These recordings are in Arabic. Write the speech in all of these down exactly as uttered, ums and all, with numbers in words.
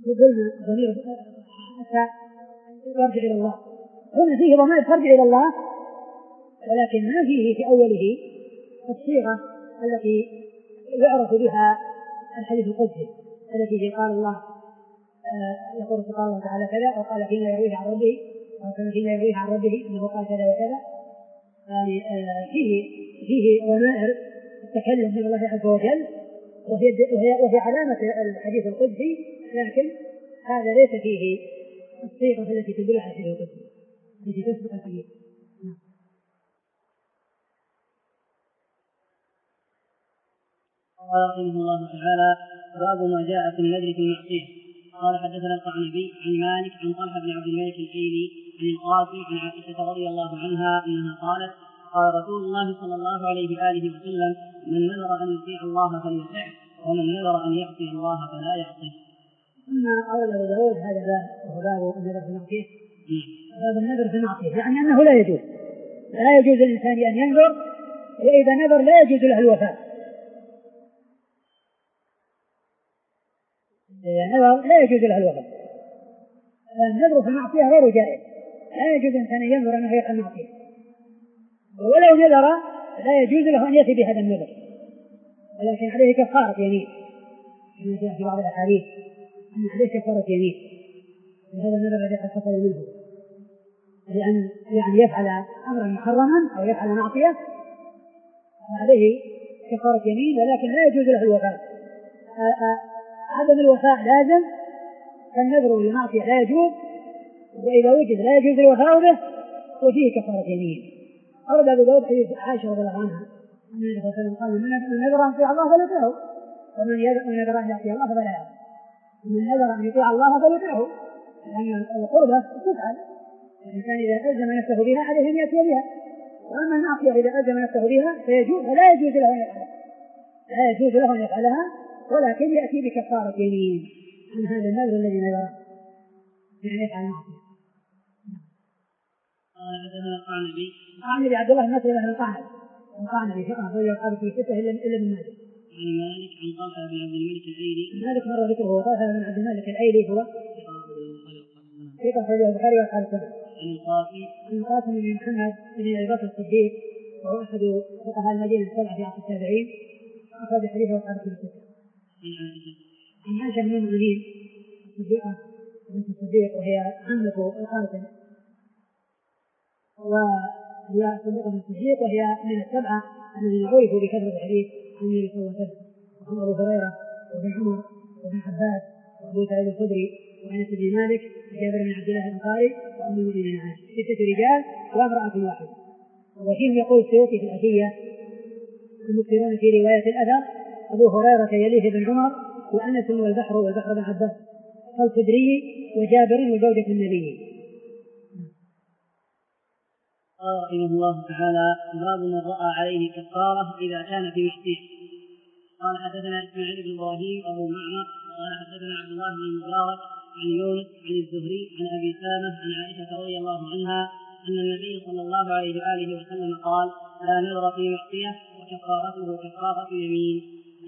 قلنا ضمير حتى يرجع إلى الله، هنا فيه ضمير ترجع إلى الله، ولكن ما فيه في أوله الصيغة التي يعرف بها الحديث القدسي التي قال الله آه يقول سبحانه الله تعالى كذا، وقال فيما يرويه عن ربه، وقال فيما يرويه عن ربه أنه قال كذا وكذا. يعني آه فيه فيه ضمائر التكلم من الله عز وجل، وهي وهي وهي علامة الحديث القدسي، لكن هذا ليس فيه الصيغة التي تدل على الحديث القدسي التي تسبق الحديث. قال رحمه الله تعالى: باب ما جاء في النذر في المعصية. قال حدثنا القعنبي عن مالك عن طلحة بن عبد الملك الأيلي عن القاسم عن عائشة رضي الله عنها أنها قالت: قال رسول الله صلى الله عليه وآله وسلم: من نذر أن يطيع الله فليطعه، ومن نذر أن يعصي الله فلا يعصيه. ثم قال أبو داود: هذا باب وهو باب النذر في المعصية. باب النذر في المعصية يعني أنه لا يجوز لا يجوز للإنسان أن ينذر، وإذا نذر لا يجوز له الوفاء. نذر لا يجوز له الوفاء، النذر في المعصية غير جائز، لا يجوز الإنسان أن ينذر أنه يفعل المعصية، ولو نذر لا يجوز له أن يأتي بهذا النذر، ولكن عليه كفارة يمين كما جاء في بعض الأحاديث أن عليه كفارة يمين هذا النذر الذي قد حصل منه، لأن يعني يفعل أمرا محرما أو يفعل معصية عليه كفارة يمين، ولكن لا يجوز له الوفاء. عدم الوفاء لازم، فالنذر للمعصية لا يجوز، وإذا وجد لا يجوز الوفاء به وفيه كفارة يمين. أورد أبو داود حديث عائشة رضي الله عنها أن النبي صلى الله عليه وسلم قال: من نذر أن يطيع الله فليطيعه، ومن نذر أن يعصي الله فلا يعصي. من نذر أن يطيع الله فليطيعه، لأن القربة تفعل، الإنسان إذا ألزم نفسه بها عليه أن يأتي بها، وأما المعصية إذا ألزم نفسه بها فيجوز فلا يجوز له أن يفعلها لا يجوز له أن يفعلها ولكن يأتي بكفارة يمين عن هذا النذر الذي نذره يعني يفعل المعصية. قال حدثنا القعنبي القعنبي عبد الله بن مسعود بن القعنبي القعنبي ثقة أخرجه أصحاب في الستة إلا إلا ابن ماجه. عن مالك عن طلحة بن عبد الملك الأيلي. مالك مرة ذكره هو طلحة بن عبد الملك الأيلي هو ثقة أخرجه البخاري وأصحاب السنة. عن القاسم عن القاسم بن محمد بن أبي بكر الصديق وهو أحد فقهاء المدينة السبعة في عصر التابعين، أخرج حديثه أصحاب السنة. عن عائشة بن المؤمنين الصديقة بنت الصديق وهي عمة القاسم، وهي صديقة بن الصديق وهي من السبعة الذين عرفوا بكثرة الحديث عن النبي صلى الله عليه وسلم، وهم أبو هريرة وابن عمر وابن عباس وأبو سعيد الخدري وأنس بن مالك وجابر بن عبد الله الأنصاري وأم المؤمنين عائشة، ستة رجال وامرأة واحدة. وفيهم يقول السيوطي في الألفية: المكثرون في رواية الأثر أبو هريرة يليه بن عمر وأنس والبحر والبحر بن عباس الخدري وجابر وزوجة النبي. قال رحمه الله تعالى: باب من رأى عليه كفارة إذا كان في معصية. قال حدثنا إسماعيل بن إبراهيم أبو معمر قال حدثنا عبد الله بن المبارك عن يونس عن الزهري عن أبي سامة عن عائشة رضي الله عنها أن النبي صلى الله عليه وآله وسلم قال: لا نذر في معصية وكفارته كفارة يمين.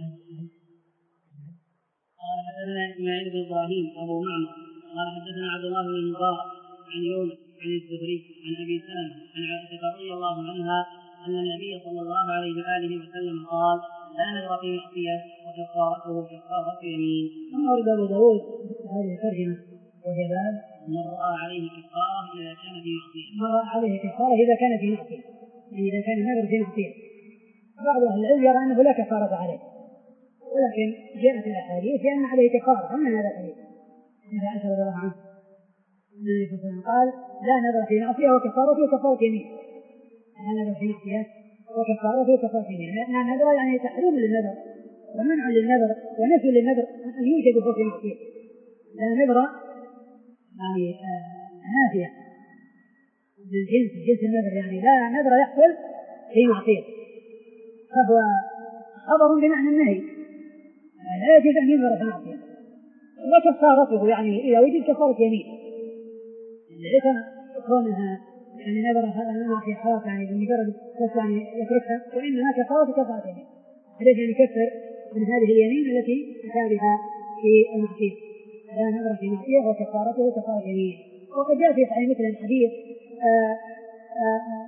قال حدثنا إسماعيل بن إبراهيم أبو معمر قال حدثنا عبد الله بن المبارك عن يونس عن الزهري عن أبي سلمة عن عائشة رضي الله عنها أن النبي صلى الله عليه وآله وسلم قال: لا نذر في معصية وكفارته كفارة يمين. ثم ورد أبو داود هذه الترجمة وهي باب من رأى عليه كفارة إذا كان في معصية. من رأى عليه كفارة إذا كان في معصية، يعني إذا كان النذر في معصية. بعض أهل العلم يرى أنه لا كفارة عليه، ولكن جاءت الأحاديث بأن عليه كفارة، ومن هذا الحديث إذا عائشة رضي الله عنها النبي صلى الله عليه وسلم قال: لا نذر في معصية وكفارته كفارة يمين. لا نذر في معصية وكفارته كفارة يمين، لأن النذر يعني تحريم للنذر ومنع للنذر ونفي للنذر أن يوجد في معصية. لا نذر يعني نافية للجنس جنس النذر، يعني لا نذر يحصل في معصية، فهو خبر بمعنى النهي، لا يجوز أن ينذر في معصية. وكفارته يعني إذا وجد كفارة يمين، ليس كونها يعني نذر هذا في حرام يعني بمجرد بس يعني يتركها، وإنما كفارة كفارة يمين، عليه أن يكفر من هذه اليمين التي أتى بها في المعصية. لا نذر في معصية وكفارته كفارة يمين. وقد جاء في صحيح مسلم حديث آآ آآ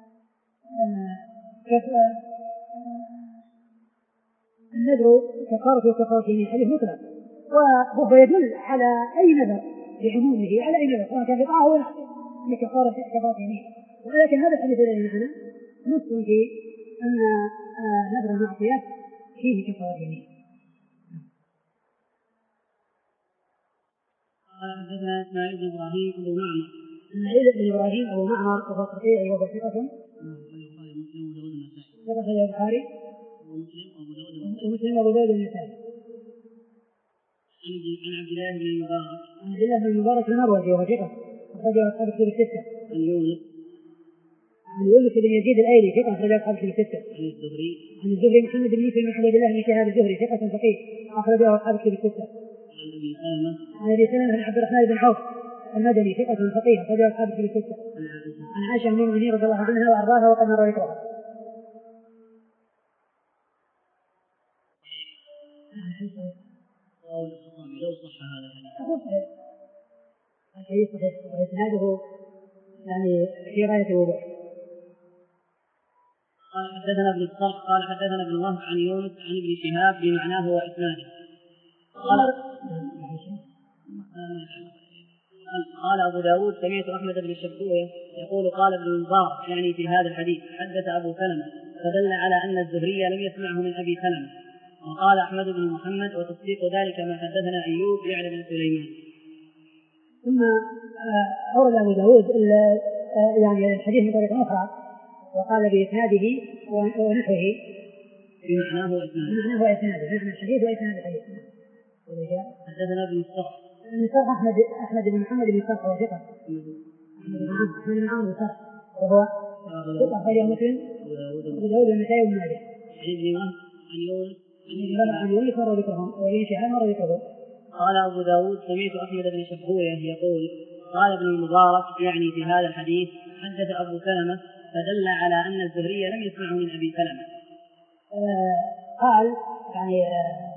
آآ النذر كفارته كفارة يمين، حديث مطلق، وهو يدل على أي نذر بعمومه، على أي نذر سواء كان في طاعة أو كفارة كفارة يمين. ولكن هذا الحديث الذي معنا نص في أن نذر المعصية فيه كفارة يمين. قال حدثنا إسماعيل بن إبراهيم أبو معمر. إسماعيل بن إبراهيم أبو معمر وهو صحيح وهو ثقة. ثقة في البخاري ومسلم وأبو داود والنسائي. عن عبد الله بن المبارك. عن عبد الله بن المبارك المروزي وهو ثقة أخرجه أصحاب الكتب الستة. عن يونس. عن يونس بن يزيد الأيلي ثقة أخرجه أصحاب الكتب الستة. عن الزهري. عن الزهري محمد بن مسلم بن عبد الله بن شهاب الزهري ثقة فقيه أخرجه أصحاب الكتب الستة. عن أبي سلمة. عن أبي سلمة بن عبد الرحمن بن عوف المدني ثقة فقيه أخرجه أصحاب الكتب الستة. عن عائشة أم المؤمنين رضي الله عنها وأرضاها وقد مر ذكرها. لو صح هذا الحديث صحيح وإسناده يعني في غاية الوضوح. قال حدثنا ابن الصرح قال حدثنا ابن وهب عن يونس عن ابن شهاب بمعناه وإسناده. قال قال أبو داود سمعت أحمد بن شبوية يقول قال ابن المبارك يعني في هذا الحديث حدث أبو سلمة فدل على أن الزهري لم يسمعه من أبي سلمة. وقال أحمد بن محمد وتصديق ذلك ما حدثنا أيوب يعني بن سليمان. ثم أورد أبو داود يعني الحديث من طريق أخرى وقال بإسناده ونحوه بمعناه وإسناده بمعناه وإسناده معنى الحديث وإسناد الحديث. حدثنا ابن الصرح ابن الصرح أحمد أحمد بن محمد بن الصرح وهو ثقة. أحمد بن عمرو الصرح وهو ثقة أخرجه مسلم وأبو داود والنسائي وابن ماجه. عن يونس عن يونس مر ذكرهم وابن شهاب مر ذكرهم. قال أبو داود سمعت أحمد بن شبوية يقول قال ابن المبارك يعني في هذا الحديث حدث أبو سلمة فدل على أن الزهري لم يسمعه من أبي سلمة. آه قال يعني آه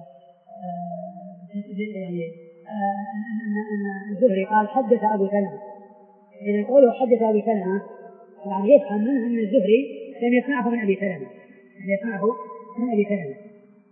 يعني آه أن أن الزهري قال حدث أبو سلمة. إذا قوله حدث أبو سلمة يعني يفهم منه أن الزهري لم يسمعه من أبي سلمة لم يسمعه من أبي سلمة.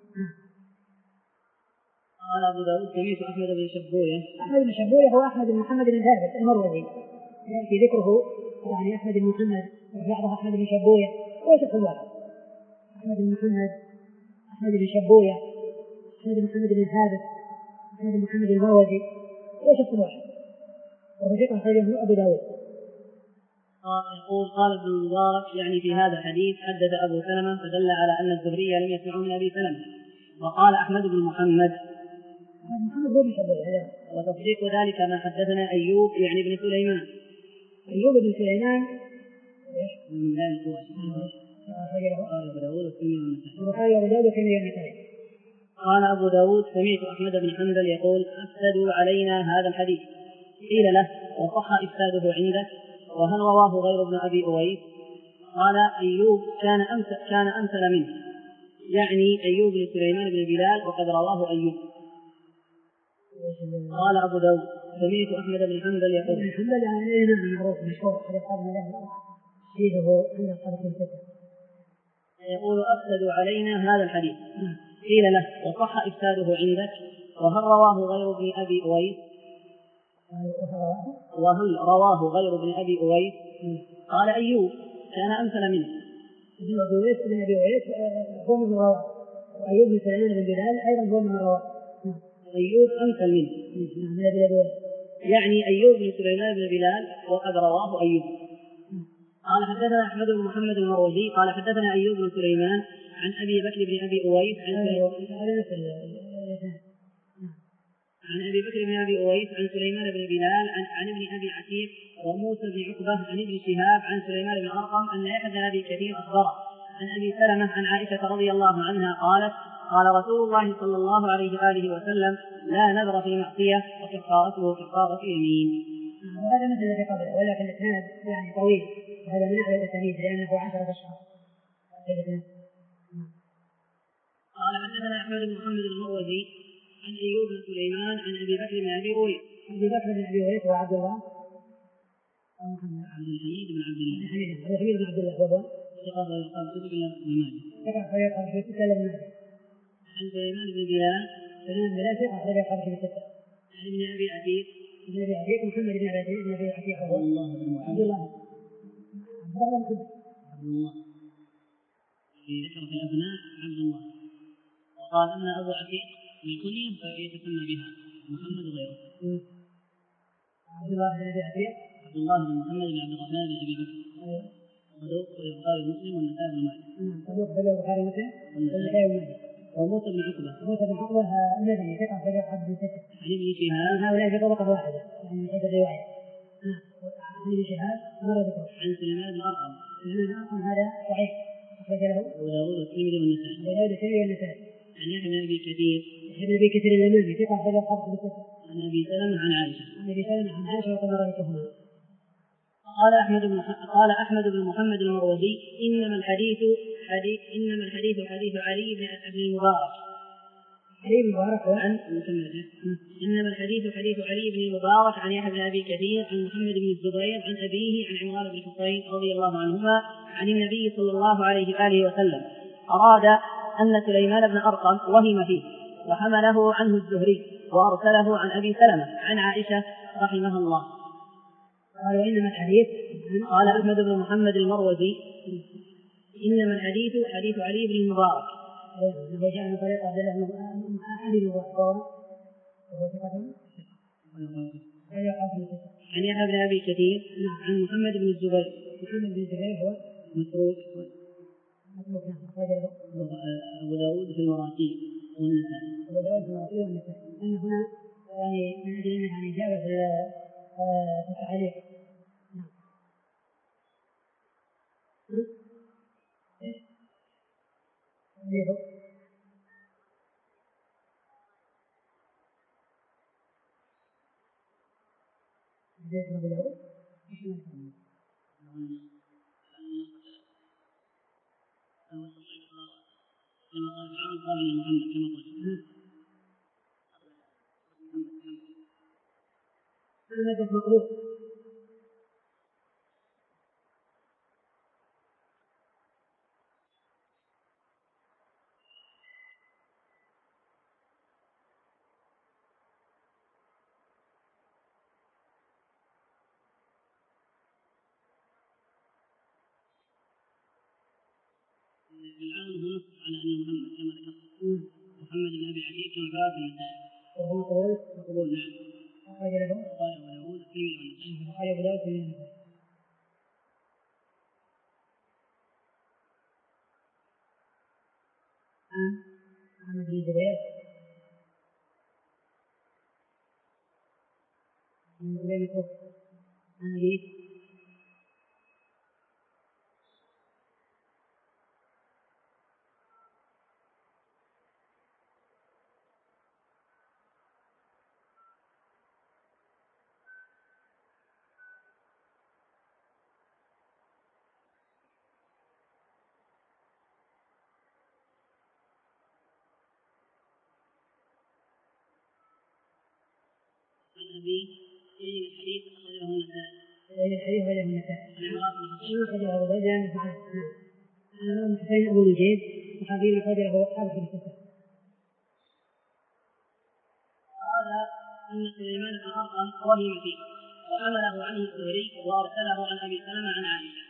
قال أبو داود سمعت أحمد بن شبوية. أحمد بن شبوية هو أحمد بن محمد بن ثابت المروزي يأتي ذكره يعني أحمد بن محمد وبعضها أحمد بن شبوية هو شخص واحد. أحمد بن محمد أحمد بن شبوية أحمد بن محمد بن ثابت أحمد بن محمد المروزي هو شخص واحد وهو ذكر خيره أبو داود. يقول قال ابن المبارك يعني في هذا الحديث حدث أبو سلمة فدل على أن الزهري لم يسمعه من أبي سلمة. وقال أحمد بن محمد محمد هو بن شبوية وتصديق ذلك ما حدثنا أيوب يعني ابن سليمان. أيوب بن سليمان من لا يقول قال أبو داود البخاري وأبو داود والترمذي والنسائي. قال أبو داود سمعت أحمد بن حنبل يقول أفسدوا علينا هذا الحديث. قيل له وصح إفساده عندك وهل رواه غير ابن أبي أويس؟ قال أيوب كان أمثل كان أمثل منه يعني أيوب بن سليمان بن بلال وقد رواه أيوب. قال أبو داود سمعت أحمد بن حنبل يقول بن حنبل يعني إمام معروف مشهور أحد أصحاب المذاهب حديثه عند أصحاب الكتب يقول أفسدوا علينا هذا الحديث. قيل له وصح إفساده عندك وهل رواه غير ابن أبي أويس؟ وهل رواه غير ابن أبي أويس؟ قال أيوب كان أمثل منه. ابن أبي أويس ابن أبي أويس هو من رواه وأيوب بن سليمان بن بلال أيضا هو من رواه. أيوب أمثل منه يعني أيوب بن سليمان بن بلال وقد رواه أيوب. قال حدثنا أحمد بن محمد المروزي قال حدثنا أيوب بن سليمان عن أبي بكر بن أبي أويس عن عن أبي بكر بن أبي أويس عن سليمان بن بلال عن, عن ابن أبي عتيق وموسى بن عقبة عن ابن شهاب عن سليمان بن أرقم أن يحيى بن أبي كثير أخبره عن أبي سلمة عن عائشة رضي الله عنها قالت قال رسول الله صلى الله عليه وآله وسلم لا نذر في معصية وكفارته كفارة يمين. وهذا مثل الذي قبله ولكن الإسناد يعني طويل وهذا من أعلى الأسانيد لأنه عشرة أشهر. قال حدثنا أحمد بن محمد المروزي عن أيوب بن سليمان عن أبي بكر بن أبي أويس. أبي بكر بن أبي أويس وعبد الله عبد الحميد بن عبد الله. عبد الحميد بن عبد الله وهو ثقة ويقال كتب إلى ابن ماجه. ثقة ويقال في ستة إلى ابن ماجه. عن سليمان بن بلال. سليمان بن بلال ثقة ويقال في ستة. عن ابن أبي عتيق. ابن أبي عتيق محمد بن أبي بن أبي عتيق وهو عبد الله بن عبد الله عبد الله في ذكر في الأبناء عبد الله. وقال أن أبو عتيق بالكنية فيتسمى بها محمد غيره. عبد الله بن أبي عتيق عبد الله بن محمد بن عبد الرحمن بن أبي بكر. صدوق في البخاري ومسلم والنسائي بن ماجه. صدوق في البخاري ومسلم والنسائي بن ماجه. وموسى بن عقبة. موسى بن عقبة المدني ثقة في حد ستة. عن ابن شهاب. هؤلاء في طبقة واحدة يعني من حيث الرواية. عن ابن شهاب مر ذكره. عن سليمان بن أرقم. سليمان بن أرقم هذا صحيح أخرج له أبو داوود والترمذي والنسائي. أبو داوود والترمذي والنسائي. عن يحيى بن أبي كثير. يحيى بن أبي كثير اليماني ثقة أخرج له حديث ستة. عن أبي سلمة عن عائشة. عن أبي سلمة عن عائشة وقد مر ذكرهما. قال أحمد بن قال أحمد بن محمد المروزي إنما الحديث حديث إنما الحديث حديث علي بن المبارك. علي بن المبارك عن إنما الحديث حديث علي بن المبارك عن يحيى بن أبي كثير عن محمد بن الزبير عن أبيه عن عمران بن حصين رضي الله عنهما عن النبي صلى الله عليه وآله وسلم أراد أن سليمان بن أرقم وهم فيه وحمله عنه الزهري وأرسله عن أبي سلمة عن عائشة رحمها الله. قال وإنما الحديث قال أحمد بن محمد المروزي إنما الحديث حديث علي بن المبارك. هو جاء من طريق عبد الله بن علي بن وهو عن يحيى بن أبي كثير عن محمد بن الزبير. محمد بن الزبير هو متروك متروك نعم أخرج له أبو داود في المراسيل والنسائي. أبو داود في المراسيل والنسائي. أن هنا يعني من أجل أنه يعني جاء في في التعليق. نعم. إيش؟ اللي هو زيت أبو داود. إيش معنى؟ كما قال فرعون قال يا محمد كما قلت. محمد مقبول. العون هو نص على أن محمد كما ذكرت محمد بن أبي عتيق كما قال في النسائي. وهو مقبول مقبول نعم. أخرج له قال أبو داود الترمذي والنسائي. قال أبو داود الترمذي. عن محمد بن زبير من زبير متروك عن أبيه عن أبيه أي الحديث أخرجه النسائي. أي الحديث أخرجه النسائي. عن عمران بن حصين أخرجه أبو داود لأنه نعم. عمران بن حصين أبو نجيب وحديث أخرجه أصحاب في الستة. قال أن سليمان بن أرقم وهم فيه وحمله عنه الزهري وأرسله عن أبي سلمة عن عائشة.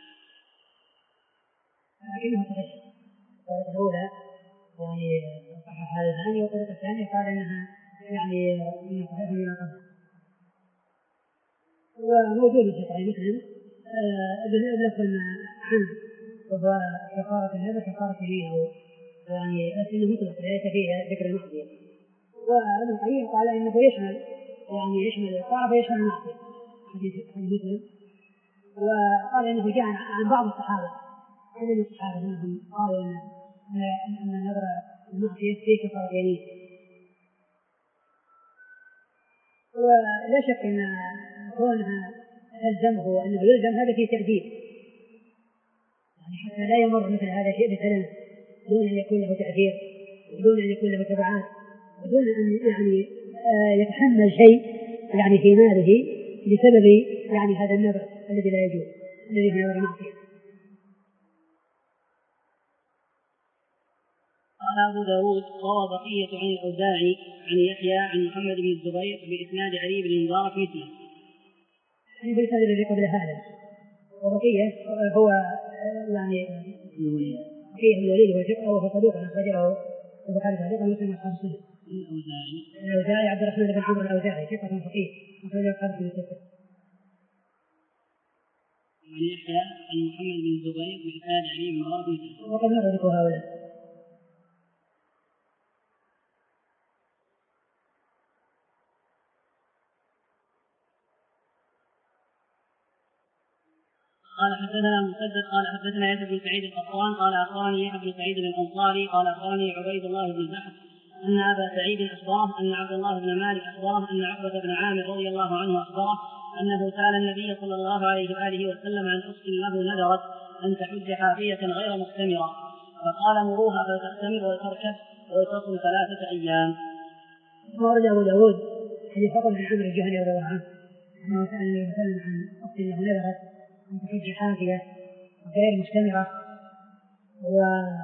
لكنه تغير. الطريقة الأولى يعني صحح هذا الثاني والطريقة الثانية قال إنها يعني إنها صحيحة بما قبل. وموجود في صحيح مسلم بلفظ عنه وهو كفارة النذر كفارة يمينه يعني أنه مطلق ليس فيه ذكر المعصية. وابن القيم قال إنه يشمل يعني يشمل الطاعة ويشمل المعصية حديث مسلم. وقال إنه جاء عن بعض الصحابة عن الصحابة أنهم قالوا إن أن النذر المعصية فيه كفارة يمين. ولا شك أن كونها تلزمه أنه يلزم هذا فيه تأديب يعني حتى لا يمر مثل هذا الشيء بسلام دون أن يكون له تأثير ودون أن يكون له تبعات بدون أن يعني يتحمل شيء يعني في ماله بسبب يعني هذا النذر الذي لا يجوز الذي هو نذر معصية. قال أبو داود روى بقية عن الأوزاعي عن يحيى عن محمد بن الزبير بإسناد علي بن المبارك مثله. يعني بالإسناد الذي قبل هذا. وبقية هو يعني بقية بن الوليد وهو صدوق أخرجه البخاري تعليقا ومسلم وأصحاب السنة. الأوزاعي الأوزاعي عبد الرحمن بن عمرو الأوزاعي ثقة فقيه أخرجه البخاري في الستة. عن يحيى عن محمد بن الزبير بإسناد علي بن المبارك مثله. وقد مر ذكر هؤلاء. قال حدثنا مسدد قال حدثنا يحيى بن سعيد القطان قال اخبرني يحيى بن سعيد الانصاري قال اخبرني عبيد الله بن زحف ان ابا سعيد اخبره ان عبد الله بن مالك اخبره ان عقبه بن عامر رضي الله عنه اخبره انه سال النبي صلى الله عليه واله وسلم عن اخت له نذرت ان تحج حافيه غير مختمره فقال مروها فلتختمر وتركب وتصوم ثلاثه ايام. ورد ابو داود حديث عقبه بن عامر الجهني رضي الله عنه انه سال النبي صلى الله عليه وسلم عن اخت له نذرت أن تحج حافية غير مستمرة و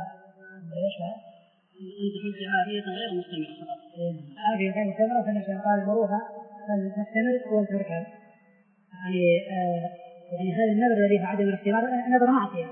أن تحج حافية غير مستمرة حافية غير مستمرة فالنبي قال مروها فلتستمر ولتركب. يعني آه يعني هذا النذر الذي هو عدم الاستمرار نذر معصية.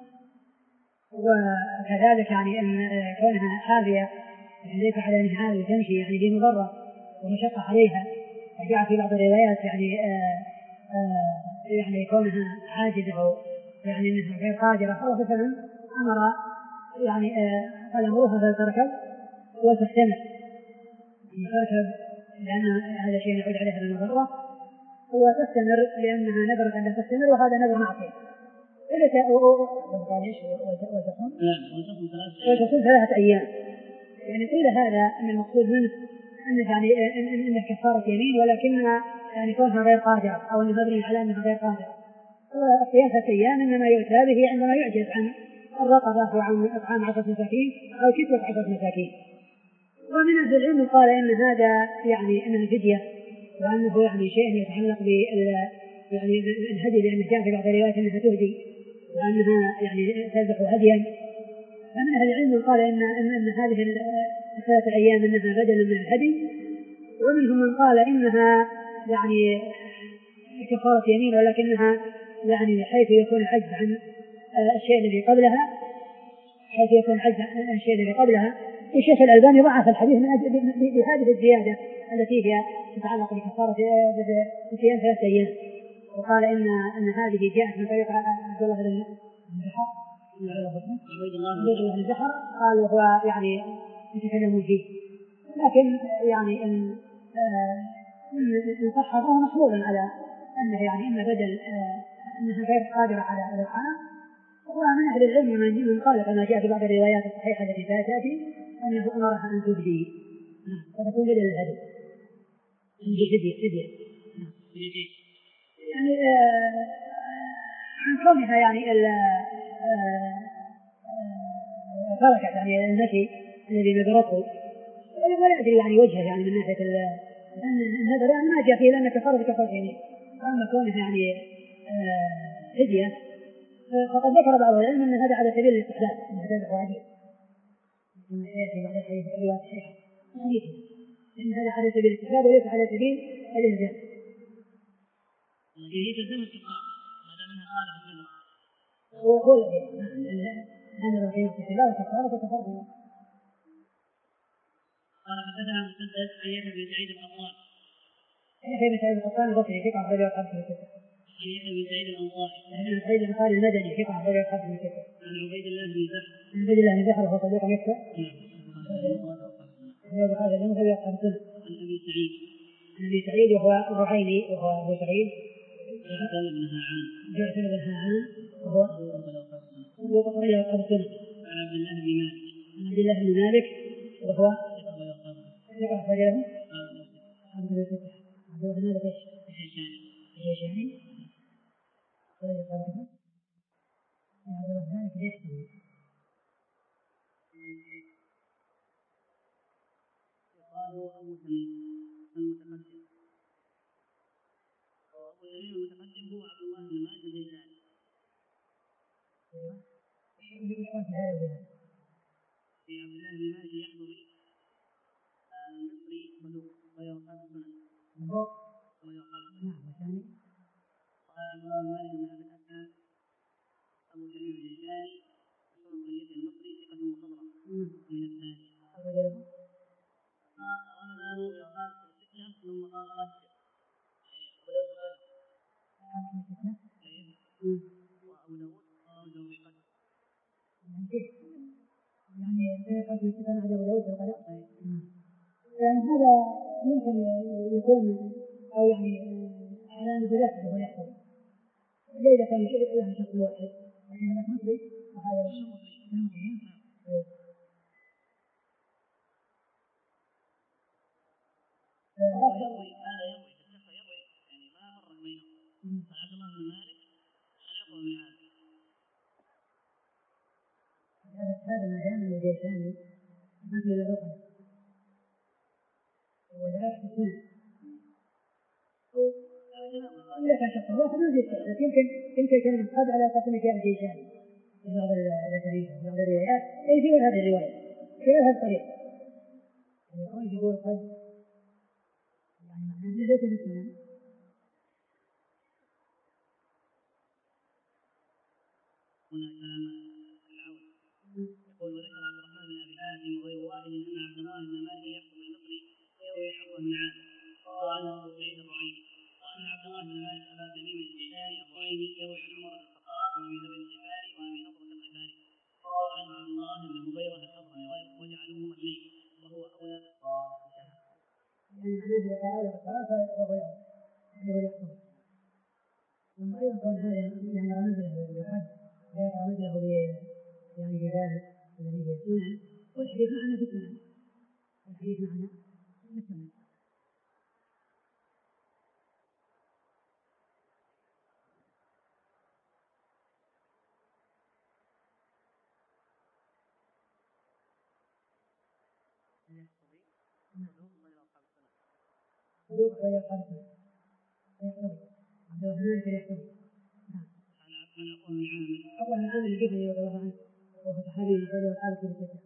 وكذلك يعني أن كونها حافية يعني ليس على أنها تمشي يعني بمضرة ومشقة عليها. فجاء في بعض الروايات يعني آه آه يعني كونها عاجزة أو يعني أنها غير قادرة الله مثلا أمر يعني قال مروها فلتركب وتستمر يعني تركب لأن هذا شيء يعود عليها بالمضرة وتستمر لأنها نذرت أن تستمر وهذا نذر معصية. وتصوم ثلاثة أيام. يعني قيل هذا أن المقصود منه أنه يعني أنه كفارة يمين ولكنها يعني كونها غير قادرة أو أنه مبني على أنها غير قادرة. وثلاثة أيام إنما يؤتى به عندما يعجز عن الرقبة وعن إطعام عشرة مساكين أو كسوة عشرة مساكين. ومن أهل العلم قال إن هذا يعني أنها فدية وأنه يعني شيء يتعلق بال يعني الهدي لأنه جاء في بعض الروايات أنها تهدي وأنها يعني تذبح هديا. فمن أهل العلم قال إن أن, أن هذه الثلاثة أيام أنها بدل من الهدي. ومنهم من قال إنها يعني كفارة يمين ولكنها يعني حيث يكون العجز عن الشيء الذي قبلها حيث يكون العجز عن الشيء الذي قبلها. والشيخ الألباني ضعف الحديث من أجل بهذه الزيادة التي هي تتعلق بكفارة صيام ثلاثة أيام. وقال إن أن هذه جاءت من طريق عبد الله بن زحر عبد الله بن زحر قال وهو يعني يتكلمون فيه. لكن يعني إن إن صح فهو محمول على أنه يعني إما بدل أنها غير قادرة على الإطعام. ومن أهل العلم من قال كما جاء في بعض الروايات الصحيحة التي تأتي أنه أمرها أن تبدي فتكون بدل الهدي فدية فدية يعني عن كونها يعني تركت يعني المشي الذي نذرته ولا أدري يعني وجهه يعني من ناحية النذر يعني ما جاء فيه لأنه كفارة كفارة يعني. وأما كونها يعني فدية فقد ذكر بعض العلم أن هذا على سبيل الاستحلال أن هذا هو عديد كما سيأتي بعد الحديث في الرواية الصحيحة إن هذا على سبيل الاستحلال وليس على سبيل الإلزام. هي تلزم الكفارة هذا منها قال بالنذر هو هو النذر في الاستحلال وكفارة وكفارة. قال حدثنا مسدد عن يحيى بن سعيد القطان يحيى بن سعيد القطان البصري ثقة أخرجه أصحاب الكتب. عن يحيى بن سعيد الأنصاري عن سعيد الأنصاري المدني ثقة أخرجه أصحاب الكتب. عن عبيد الله بن زحر عن عبيد الله بن زحر وهو صديق يكفر. عن أبي سعيد عن أبي سعيد وهو الرحيلي وهو أبو سعيد جعفر بن هاعان جعفر بن هاعان وهو أخرجه أصحاب السنة. عن عبد الله بن مالك عن عبد الله بن مالك وهو ثقة أخرجه عبد الله بن مالك إيش؟ إيش يعني؟ أخرجه أصحاب السنة. عبد الله بن مالك يحتمل وهو أبو تميم المتقدم، وأبو تميم المتقدم هو عبد الله بن مالك الجيشاني. في عبد الله بن مالك يحضري المصري صدوق ويوقف السنن ويوقف السنن. وقال عبد الله بن مالك بن أبي الحسن أبو تميم الجيشاني أصول القرية المصري ثقة مخضرم من الثاني. رمضان يوقف الستة ثم قال قد وأبو داود أرجو بقد يعني قد يكون هذا أبو داود في القدر. يعني هذا يمكن يكون أو يعني على أنه لا يحصل ويحصل إذا كان شيء يعني شخص واحد، لكن هذا مصري وهذا مصري. هذا يروي هذا يروي الشيخ يروي يعني ما فرق بينهم. عبد الله بن مالك عن عقبة بن عامر. هذا هذا ما دام الجيشاني ما في إلا رقم ولا السنة. إذا كان شخص واحد ما في لكن يمكن يمكن كلمة قد على أساس أنه جاء الجيشاني في بعض الأسانيد في بعض الروايات أي في هذه الرواية في هذا الطريق يعني يقول قد يعني معناه ليس بالسنة. هنا كلام العون يقول وذكر عبد الرحمن بن أبي حاتم وغير واحد أن عبد الله بن مالك يحكم المصري يروي عقبة بن عامر وأنه أبو سعيد الرعيني، وأن عبد الله بن مالك أبا تميم الجيشاني الرعيني يروي عن عمر بن الخطاب وأبي ذر الغفاري وأبي نضرة الغفاري وروى عنه عبد الله بن مغيرة الحضرمي وجعلوهما اثنين وهو أولى بالصواب. يعني معناه إذا كان أولى بالصواب فهو يحكم يحكم. ثم أيضا كون هذا يعني رمزه بالحد رمزه ب يعني بذلك الذي هي السنة والحديث معنا في السنة والحديث معنا في السنة. صدوق غير قابل يحتوي عبد الرحمن في يحتوي. نعم. عن عقبة بن عامر. عقبة بن عامر الجبلي رضي الله عنه وهو صحابي رجل قابل في الستة.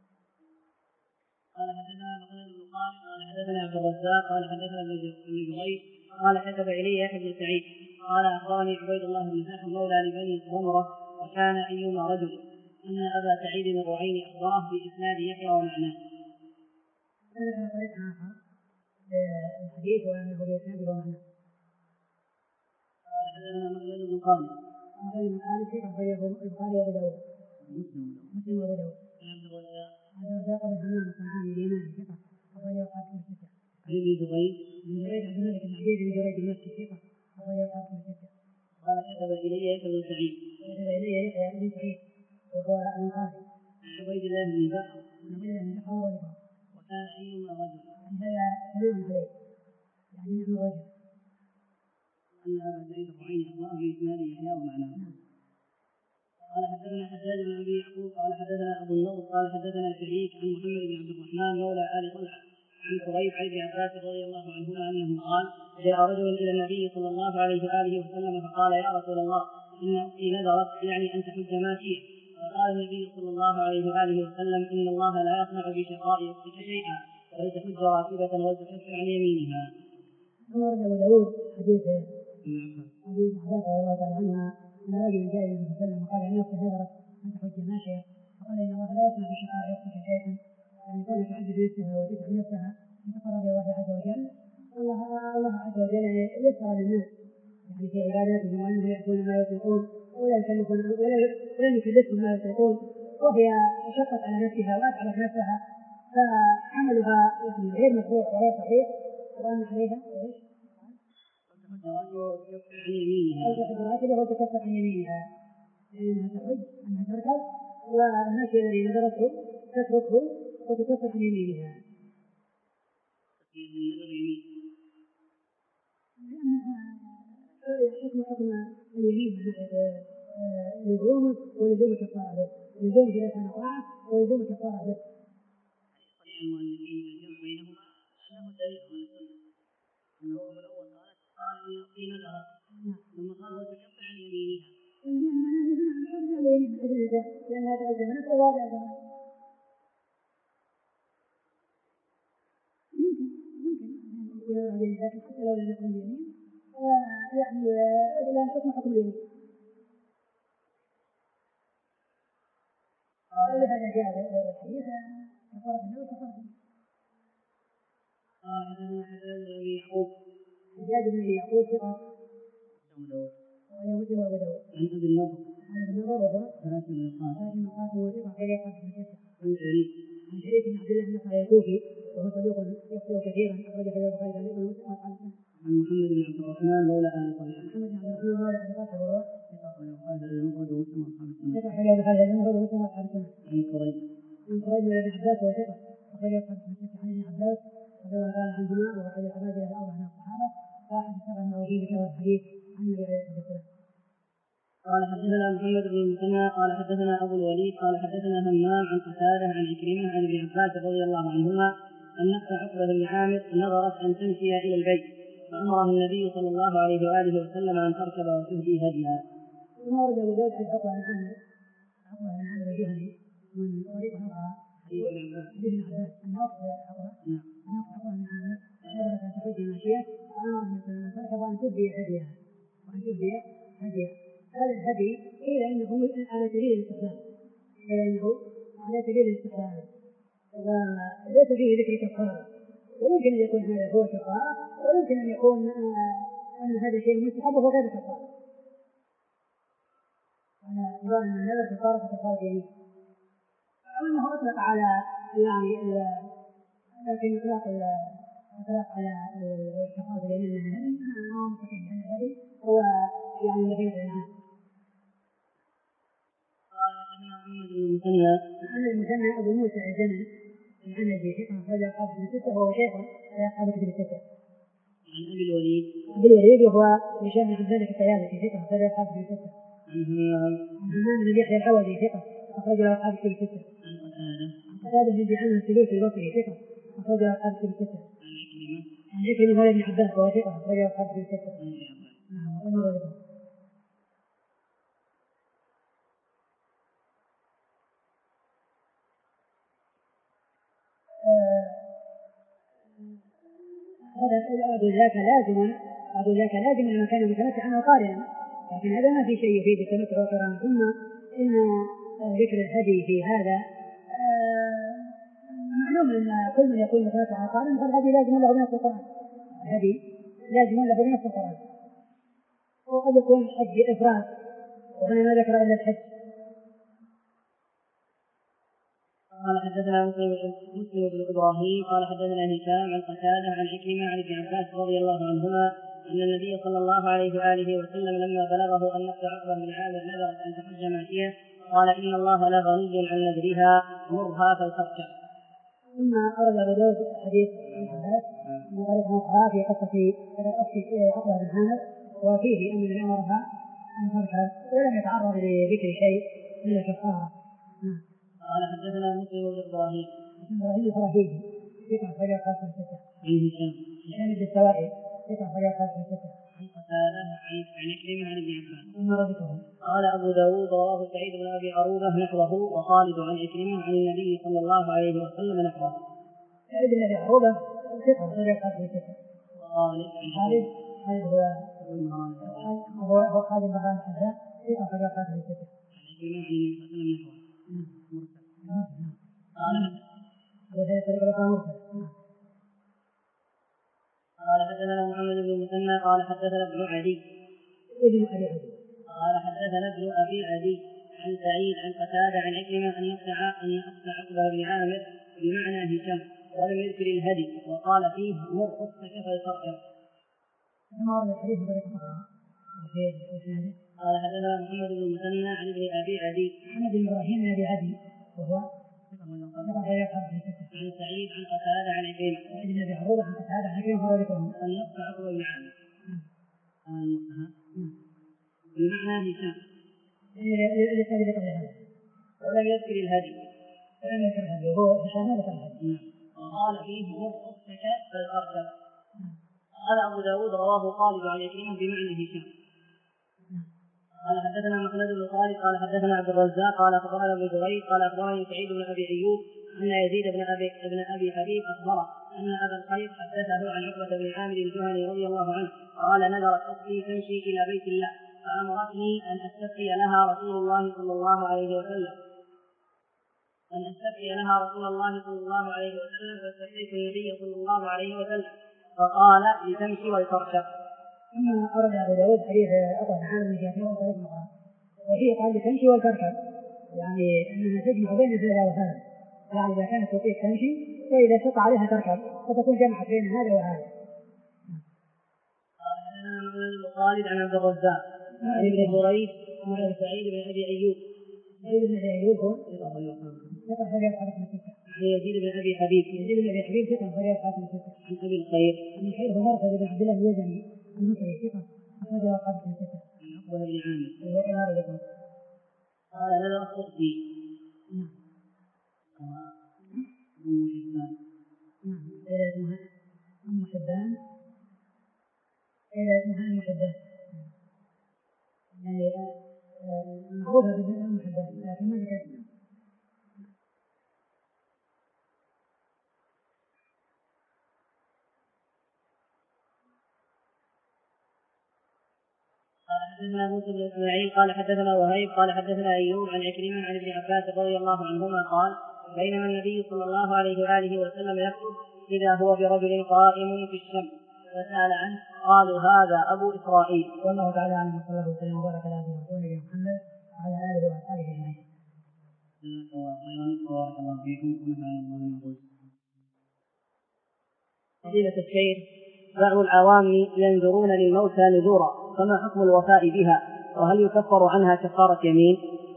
قال حدثنا مخلد بن خالد قال حدثنا عبد الرزاق قال حدثنا ابن جريج قال كتب الي يحيى بن سعيد قال اخبرني عبيد الله بن سحر مولى لبني ضمره وكان ايما رجل ان ابا سعيد الرعيني اخبره باسناد يحيى ومعناه. هذا كان طريق اخر الحديث وانه باسناد ومعناه. قال حدثنا مخلد بن خالد مخلد بن خالد في اخرجه البخاري وابو داود مسلم وابو داود. عبد الرزاق عبد الرزاق بن حمام الصنعاني اليماني ثقه اخرجه الحاكم في الستة. عن ابن جريج من جريج عبد الملك بن عبيد بن جريج المكي ثقه اخرجه الحاكم في الستة. قال كتب الي يحيى بن سعيد كتب الي يحيى بن سعيد وهو الانصاري عن عبيد الله بن بكر عن عبيد الله بن بكر ورجل وكان ايما رجل يعني هذا كلام عليه يعني نعم الرجل ان ابا سعيد الرعيني اخبره باسناد يحيى ومعناه. قال حدثنا حجاج بن ابي يعقوب قال حدثنا ابو النضر قال حدثنا شريك عن محمد بن عبد الرحمن مولى ال طلحه عن قريب عن ابن عباس رضي الله عنهما انه قال جاء رجل الى النبي صلى الله عليه واله وسلم فقال يا رسول الله ان اختي نذرت يعني ان تحج ماشيه، فقال النبي صلى الله عليه واله وسلم ان الله لا يصنع بشقاء اختك شيئا ولتحج راكبه ولتكفر عن يمينها. أمر أبو داود حديث نعم. حديث عباس رضي الله تعالى عنها أن رجلا جاء إلى النبي صلى الله عليه وسلم وقال إن أختي نذرت أن تحج ماشية فقال إن الله لا يصنع بشقاء أختك شيئا يعني كونها تعذب نفسها وتتعب نفسها لتقرب إلى الله عز وجل. الله الله عز وجل يسر للناس يعني في عباداتهم وأنهم يأتون ما يطيقون ولا يكلفون ولا ولا يكلفهم ما يطيقون وهي شقت على نفسها وأتعبت نفسها فعملها يعني غير مشروع وغير صحيح وأن عليها إيش؟ عن يمينها أو تكفر عن يمينها لأنها تحج أنها تركب والمشي الذي نذرته تتركه وتكفر عن يمينها. حكم حكم اليمين من ناحية لزومه ولزوم الكفارة به لزوم إذا كان طاعة ولزوم الكفارة به. صحيح المؤلفين الجمع بينهما له دليل من السنة أنه هو الأول قال قال إن في نذرة ثم قال وتكفر عن يمينها. لأن هذا الزمن وهذا الزمن يمكن يمكن يقول هذه لكن حتى لو لم يكن اليمين يعني لا حكم حكم اليمين. ولهذا جاء الحديث كفارة النذر كفارة. قال حدثنا حجاج بن أبي يعقوب حجاج بن أبي يعقوب ثقة وله مسلم وأبو داود. عن أبي النضر عن أبي النضر وهو هاشم بن القاسم هاشم بن القاسم وهو ثقة غير قاسم بن ستة. عن شريك عن شريك بن عبد الله النخعي الكوفي وهو صدوق يخطئ كثيرا أخرج حديث البخاري تعليقا ومسلم وأصحاب السنة. عن محمد بن عبد الرحمن مولى آل طلحة محمد بن عبد الرحمن مولى آل طلحة وهو قال المفرد ومسلم وأصحاب السنة. ثقة أخرج البخاري المفرد ومسلم وأصحاب السنة. عن كريب عن كريب بن ابن عباس وهو ثقة أخرج أصحاب السنة. عن ابن عباس رضي الله تعالى عنهما وهو أحد العباد الأربعة من الصحابة واحد السبع المعروفين بكثرة الحديث عن النبي عليه الصلاة والسلام. قال حدثنا محمد بن المثنى قال حدثنا أبو الوليد قال حدثنا همام عن قتادة عن عكرمة عن ابن عباس رضي الله عنهما أن نفس عقبة بن عامر نظرت أن تمشي إلى البيت فأمرها النبي صلى الله عليه وآله وسلم أن تركب وتهدي هديها. ثم ورد أبو داود في عقبة بن عامر عقبة بن عامر الجهني من طريق أخرى حديث ابن عباس أن نفس عقبة نفس عقبة بن عامر نظرت أن تحج ماشية فأمرها النبي أن تركب وأن تهدي هديها وأن تهدي هديها. هذا الهدي قيل انه على سبيل الاستحباب قيل انه على سبيل الاستحباب وليس فيه ذكر كفاره ويمكن ان يكون هذا هو كفاره ويمكن ان يكون ان هذا شيء مستحب وهو غير كفاره. انا اظن ان هذا كفاره كفاره يمين او انه اطلق على يعني لكن اطلاق اطلاق على كفاره اليمين انه مستحيل لان الهدي هو يعني الذي يدعى. قال حدثنا محمد بن المثنى عن المثنى ابو موسى الجمل العنزي ثقة أخرج أصحاب الكتب الستة وهو شيخ أصحاب الكتب الستة. عن أبي الوليد أبو الوليد وهو هشام بن عبد الملك الطيالسي ثقة أخرج أصحاب الكتب الستة. عن همام عن همام بن يحيى الحوزي ثقة أخرج أصحاب الكتب الستة. عن قتادة قتادة بن دعامة السدوسي البصري ثقة أخرج أصحاب الكتب الستة. عن عكرمة عن عكرمة مولى ابن عباس وهو ثقة أخرج أصحاب الكتب الستة. عن ابن عباس. نعم وأمر ذلك. هذا أبو ذاك لازم أبو ذاك لازم لما كان متمتعا أو قارنا لكن هذا ما في شيء يفيد التمتع والقران. ثم إن ذكر الهدي في هذا معلوم أن كل من يقول متمتعا أو قارنا فالهدي لازم له بنص القرآن. الهدي لازم له بنص القرآن. وقد يكون الحج إفراد وهنا ما ذكر إلا الحج. قال حدثنا مسلم بن ابراهيم قال حدثنا هشام عن قتادة عن عكرمة عن ابن عباس رضي الله عنهما ان النبي صلى الله عليه واله وسلم لما بلغه ان نفس عقبة بن عامر نذرت ان تحج ماشية قال ان الله لغني عن نذرها مرها فلتركع. ثم أورد أبو داود حديث ابن عباس من طريق أخرى في قصة أخت عقبة بن عامر وفيه أن النبي أمرها أن تركع ولم يتعرض لذكر شيء من الكفارة. قال حدثنا مسلم بن ابراهيم ابراهيم الفراهيدي ثقة أخرج أصحاب الستة. عن هشام هشام بن السوائي ثقة أخرج أصحاب الستة. عن قتادة عن عكرمة عن ابن عباس. ثم ردته. قال أبو داود رواه سعيد بن أبي عروبة نحوه وخالد عن عكرمة عن النبي صلى الله عليه وسلم نحوه. سعيد بن أبي عروبة ثقة أخرج أصحاب الستة. خالد خالد خالد هو هو هو خالد بن حذاء ثقة أخرج أصحاب الستة. عن عكرمة عن النبي صلى الله عليه وسلم نحوه. قال وهذا طريق الأخرى مرسل. قال حدثنا محمد بن المثنى قال حدثنا ابن عدي ابن أبي عدي قال حدثنا ابن أبي عدي عن سعيد عن قتادة عن عكرمة أن نفس أن نفس عقبة بن عامر بمعنى هشام ولم يذكر الهدي وقال فيه مر أختك فلتركب. ثم ورد الحديث بطريقة أخرى. قال حدثنا محمد بن المثنى عن ابن أبي عدي محمد بن إبراهيم بن أبي عدي وهو عن سعيد عن قتادة عن عكرمة عن ابي عروبة عن قتادة عن عكرمة هو ذكرهم أن نفس عقبة بن عامر بمعنى هشام للسبب قبل هذا ولم يذكر الهدي ولم يذكر الهدي وهو هشام ذكر الهدي وقال فيه مر أختك نفسك فلتركب. قال أبو داود رواه خالد عن يكرمه بمعنى هشام. قال حدثنا محمد بن خالد قال حدثنا عبد الرزاق قال أخبرنا ابن جريج قال أخبرني سعيد بن أبي أيوب أن يزيد بن أبي بن أبي حبيب أخبره أن أبا الخير حدثه عن عقبة بن عامر الجهني رضي الله عنه قال نذرت أختي تمشي إلى بيت الله فأمرتني أن أستسقي لها رسول الله صلى الله عليه وسلم أن أستسقي لها رسول الله صلى الله عليه وسلم فاستسقيت النبي صلى الله عليه وسلم فقال لتمشي ولتركب. ثم أورد أبو داود حديث عقبة بن عامر الجهني وفيه قال لتمشي ولتركب، يعني أنها تجمع بين هذا وهذا، يعني إذا كانت تطيق تمشي وإذا استطاع عليها تركب فتكون جمعت بين هذا وهذا. قال حدثنا محمد بن خالد عن عبد الرزاق عن ابن جريج عن سعيد بن أبي أيوب سعيد بن أبي أيوب هو ثقة خرج حديث الستة. عن يزيد بن أبي حبيب يزيد بن أبي حبيب ثقة خرج حديث الستة. عن أبي الخير عن الخير هو مرثد بن عبد الله اليزني المصري ثقة خرج حديث الستة. عن عقبة بن عامر وقال رجل قال نذرت أختي أم حبان نعم إلى اسمها أم حبان إلى اسمها أم حبان يعني معروفة بأم حبان لكن ما ذكر اسمها. قال حدثنا موسى بن اسماعيل قال حدثنا وهيب قال حدثنا ايوب عن عكرمة عن ابن عباس رضي الله عنهما قال بينما النبي صلى الله عليه واله وسلم يخطب اذا هو برجل قائم في الشمس فسال عنه قالوا هذا ابو اسرائيل. والله تعالى عنه صلى الله عليه وسلم وبارك على نبينا محمد وعلى اله واصحابه اجمعين. بارك الله فيكم ونفعنا الله بما قلتم. فضيلة الشيخ بعض العوام ينذرون للموتى نذورا فما حكم الوفاء بها وهل يكفر عنها كفارة يمين؟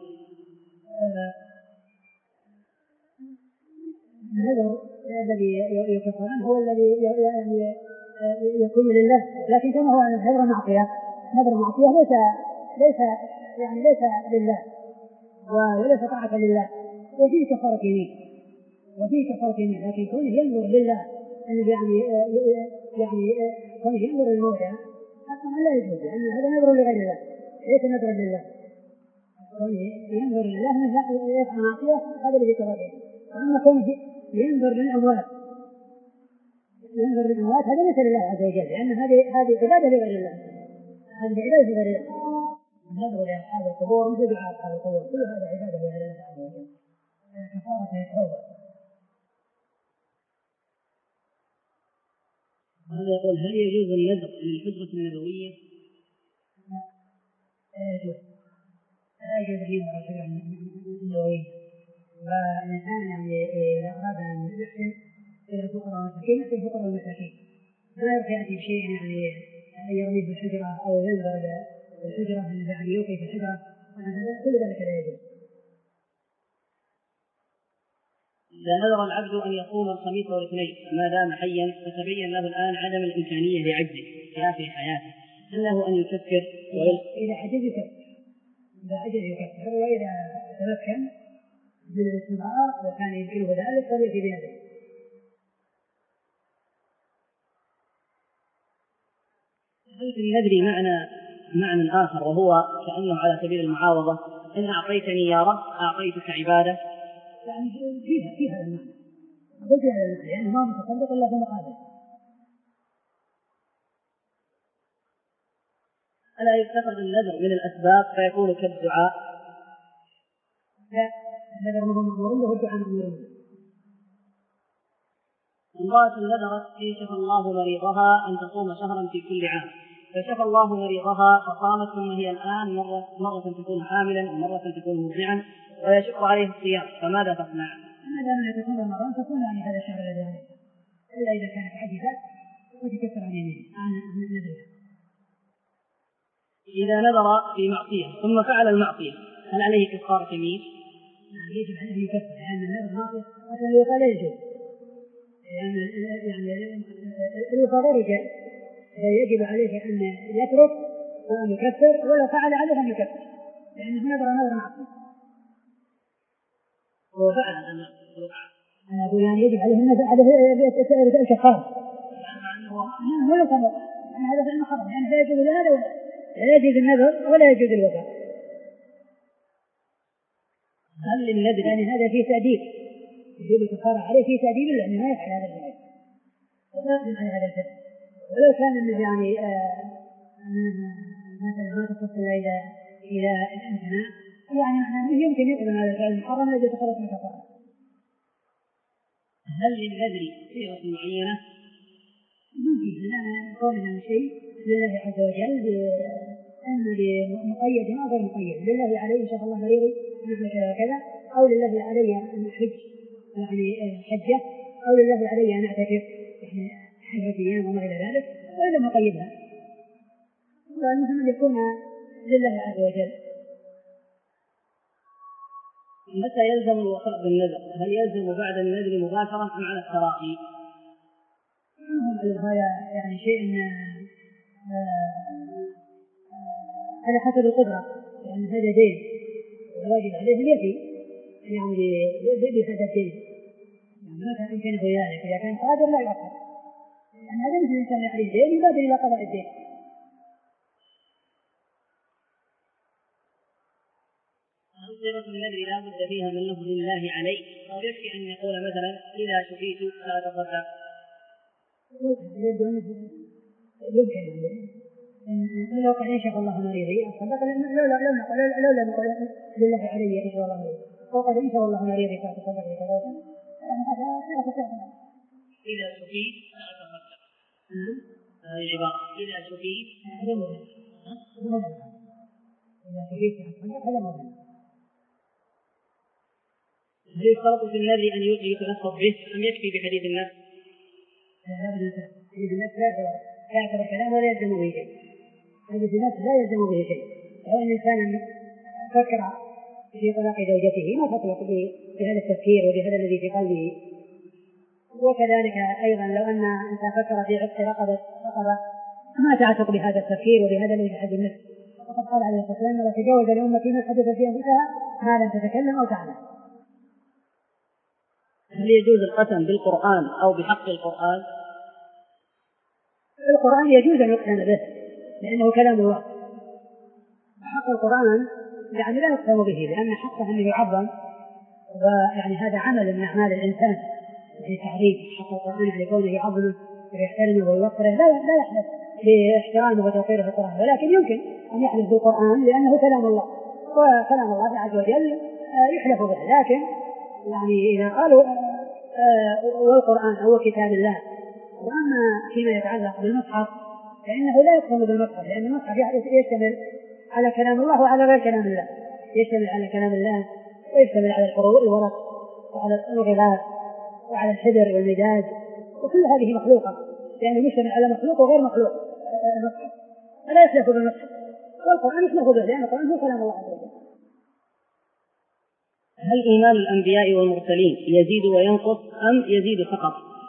النذر الذي يكفر عنه هو الذي يعني يكون لله، لكن كما هو نذر معصية نذر معصية ليس ليس يعني ليس لله وليس طاعة لله وفيه كفارة يمين وفيه كفارة يمين، لكن كونه ينذر لله يعني يعني كونه ينذر للموتى حتى لا يجوز لأن هذا نذر لغير الله ليس نذر لله. كونه ينذر لله مثل يفعل معصية هذا الذي كفر. وأما كونه ينذر للأموات ينذر للأموات هذا ليس لله عز وجل لأن هذه هذه عبادة لغير الله هذه عبادة لغير الله. النذر لأصحاب القبور مثل دعاء أصحاب القبور كل هذا عبادة لغير الله عز وجل. كفارة التوبة. هذا يقول هل يجوز النذر للحجرة النبوية؟ لا يجوز لا يجوز النذر للحجرة النبوية. والإنسان يعني إذا أراد أن يحسن إلى الفقراء والمساكين يحسن الفقراء والمساكين ما يرضي يأتي بشيء يعني يرمي في الحجرة أو ينذر بالحجرة يعني يوقي في الحجرة كل ذلك لا يجوز. إذا نذر العبد أن يصوم الخميس والاثنين ما دام حيا فتبين له الآن عدم الإمكانية لعجزه في آخر حياته هل له أن يكفر؟ إذا عجز يكفر إذا عجز يكفر وإذا تمكن من الاستمرار وكان يمكنه ذلك فليأتي بهذا. هل في النذر معنى معنى آخر وهو كأنه على سبيل المعاوضة إن أعطيتني يا رب أعطيتك عبادة؟ يعني فيها فيها المعنى قلت هذا المعنى لأنه ما متصدق إلا في مقابل. ألا يتخذ النذر من الأسباب فيكون كالدعاء؟ لا النذر هو مأمور له والدعاء مأمور له. امرأة نذرت إن شفى الله مريضها أن تصوم شهرا في كل عام فشفى الله مريضها فصامت ثم هي الآن مرة, مرة تكون حاملا ومرة تكون مرضعا ويشق عليه الصيام فماذا تصنع؟ ما دام لا تكون رمضان تكون يعني هذا الشهر الذي عليه إلا إذا كانت عجزت وتكفر عن يمين عن نذرها. إذا نذر في معصية ثم فعل المعصية هل عليه كفارة يمين؟ يعني يجب عليه يكفر لأن النذر معصية أصلا الوفاء لا يجوز لأن يعني الوفاء غير جائز فيجب عليه أن يترك وأن يكفر ولو فعل عليه أن يكفر لأنه نذر نذر معصية. هو فعل أن أنا أقول يعني يجب عليه النذر عليه الكفارة. ما يقال هذا فعل محرم، يعني لا يجوز هذا ولا لا يجوز النذر ولا يجوز الوفاء. هل للنذر يعني هذا فيه تأديب، يجوز الكفارة عليه فيه تأديب لأنه ما يفعل هذا الفعل ولا يقدم على هذا الفعل. ولو كان انه يعني آه مثلا ما تصل الى الى الامتناع، يعني معناه يمكن يقدم على الفعل المحرم الذي يتخلص من كفاره. هل للنذر صيغه معينه؟ ما في، لا قولنا شيء لله عز وجل اما بمقيد او غير مقيد. لله علي ان شاء الله مريضي نعمل كذا كذا، او لله علي ان احج يعني حجه، او لله علي ان اعتكف يعني عشرة أيام وما إلى ذلك، وإذا نقيدها. والمهم أن يكون لله عز وجل. متى يلزم الوفاء بالنذر؟ هل يلزم بعد النذر مباشرة أم على التراخي؟ هذا يعني شيء على حسب القدرة، لأن يعني هذا دين الواجب عليه أن يفي يعني بهذا الدين، يعني متى يمكنه ذلك. إذا كان قادر لا يؤخر، يعني هذا مثل الإنسان عليه دين يبادر إلى قضاء الدين. هل صيغة النذر لا بد فيها من لفظ الله علي، أو يكفي أن يقول مثلا إذا شفيت فأتصدق؟ يمكن لو قال إن شاء الله مريضي أتصدق، لولا لو نقول لولا نقول لله علي إن شاء الله مريضي، أو قال إن شاء الله مريضي فأتصدق بكذا، يعني هذا صيغة النذر. إذا شفيت فأتصدق. هذه العبارة إذا شفيت هذا مهم. إذا شفيت هذا مهم. هل يشترط في النذر أن يتلفظ به أم يكفي بحديث النفس؟ لا بد من حديث النفس لا يعتبر كلام ولا يلزم به شيء. حديث النفس لا يلزم به شيء. لو أن الإنسان فكر في طلاق زوجته ما تطلق بهذا التفكير وبهذا الذي في قلبه. وكذلك أيضا لو أن أنت فكر في عتق رقبة رقبة ما تعتق بهذا التفكير وبهذا الذي في حد النفس. وقد قال عليه الصلاة والسلام: وتجاوز لأمتي ما حدث في أنفسها ما لم تتكلم أو تعلم. هل يجوز القسم بالقرآن أو بحق القرآن؟ القرآن يجوز أن يقسم به لأنه كلام الله. حق القرآن يعني لا يقسم به لأن حقه أنه يعظم، ويعني هذا عمل من أعمال الإنسان في تعريف حق القرآن على كونه يعظمه ويحترمه ويوقره. لا لا يحدث باحترامه وتوقيره في القرآن، ولكن يمكن أن يحدث بالقرآن لأنه كلام الله، وكلام الله عز وجل يحلف به. لكن يعني إذا قالوا والقرآن هو كتاب الله، وأما فيما يتعلق بالمصحف فإنه لا يقسم بالمصحف، لأن المصحف يشتمل على كلام الله وعلى غير كلام الله. يشتمل على كلام الله ويشتمل على الحروف الورق وعلى الغلاف وعلى الحبر والمداد، وكل هذه مخلوقة، لأنه يشتمل على مخلوق وغير مخلوق. المصحف فلا يخلف بالمصحف، والقرآن يخلف به لأن القرآن هو كلام الله عز وجل. هل إيمان الأنبياء والمرسلين يزيد وينقص أم يزيد فقط؟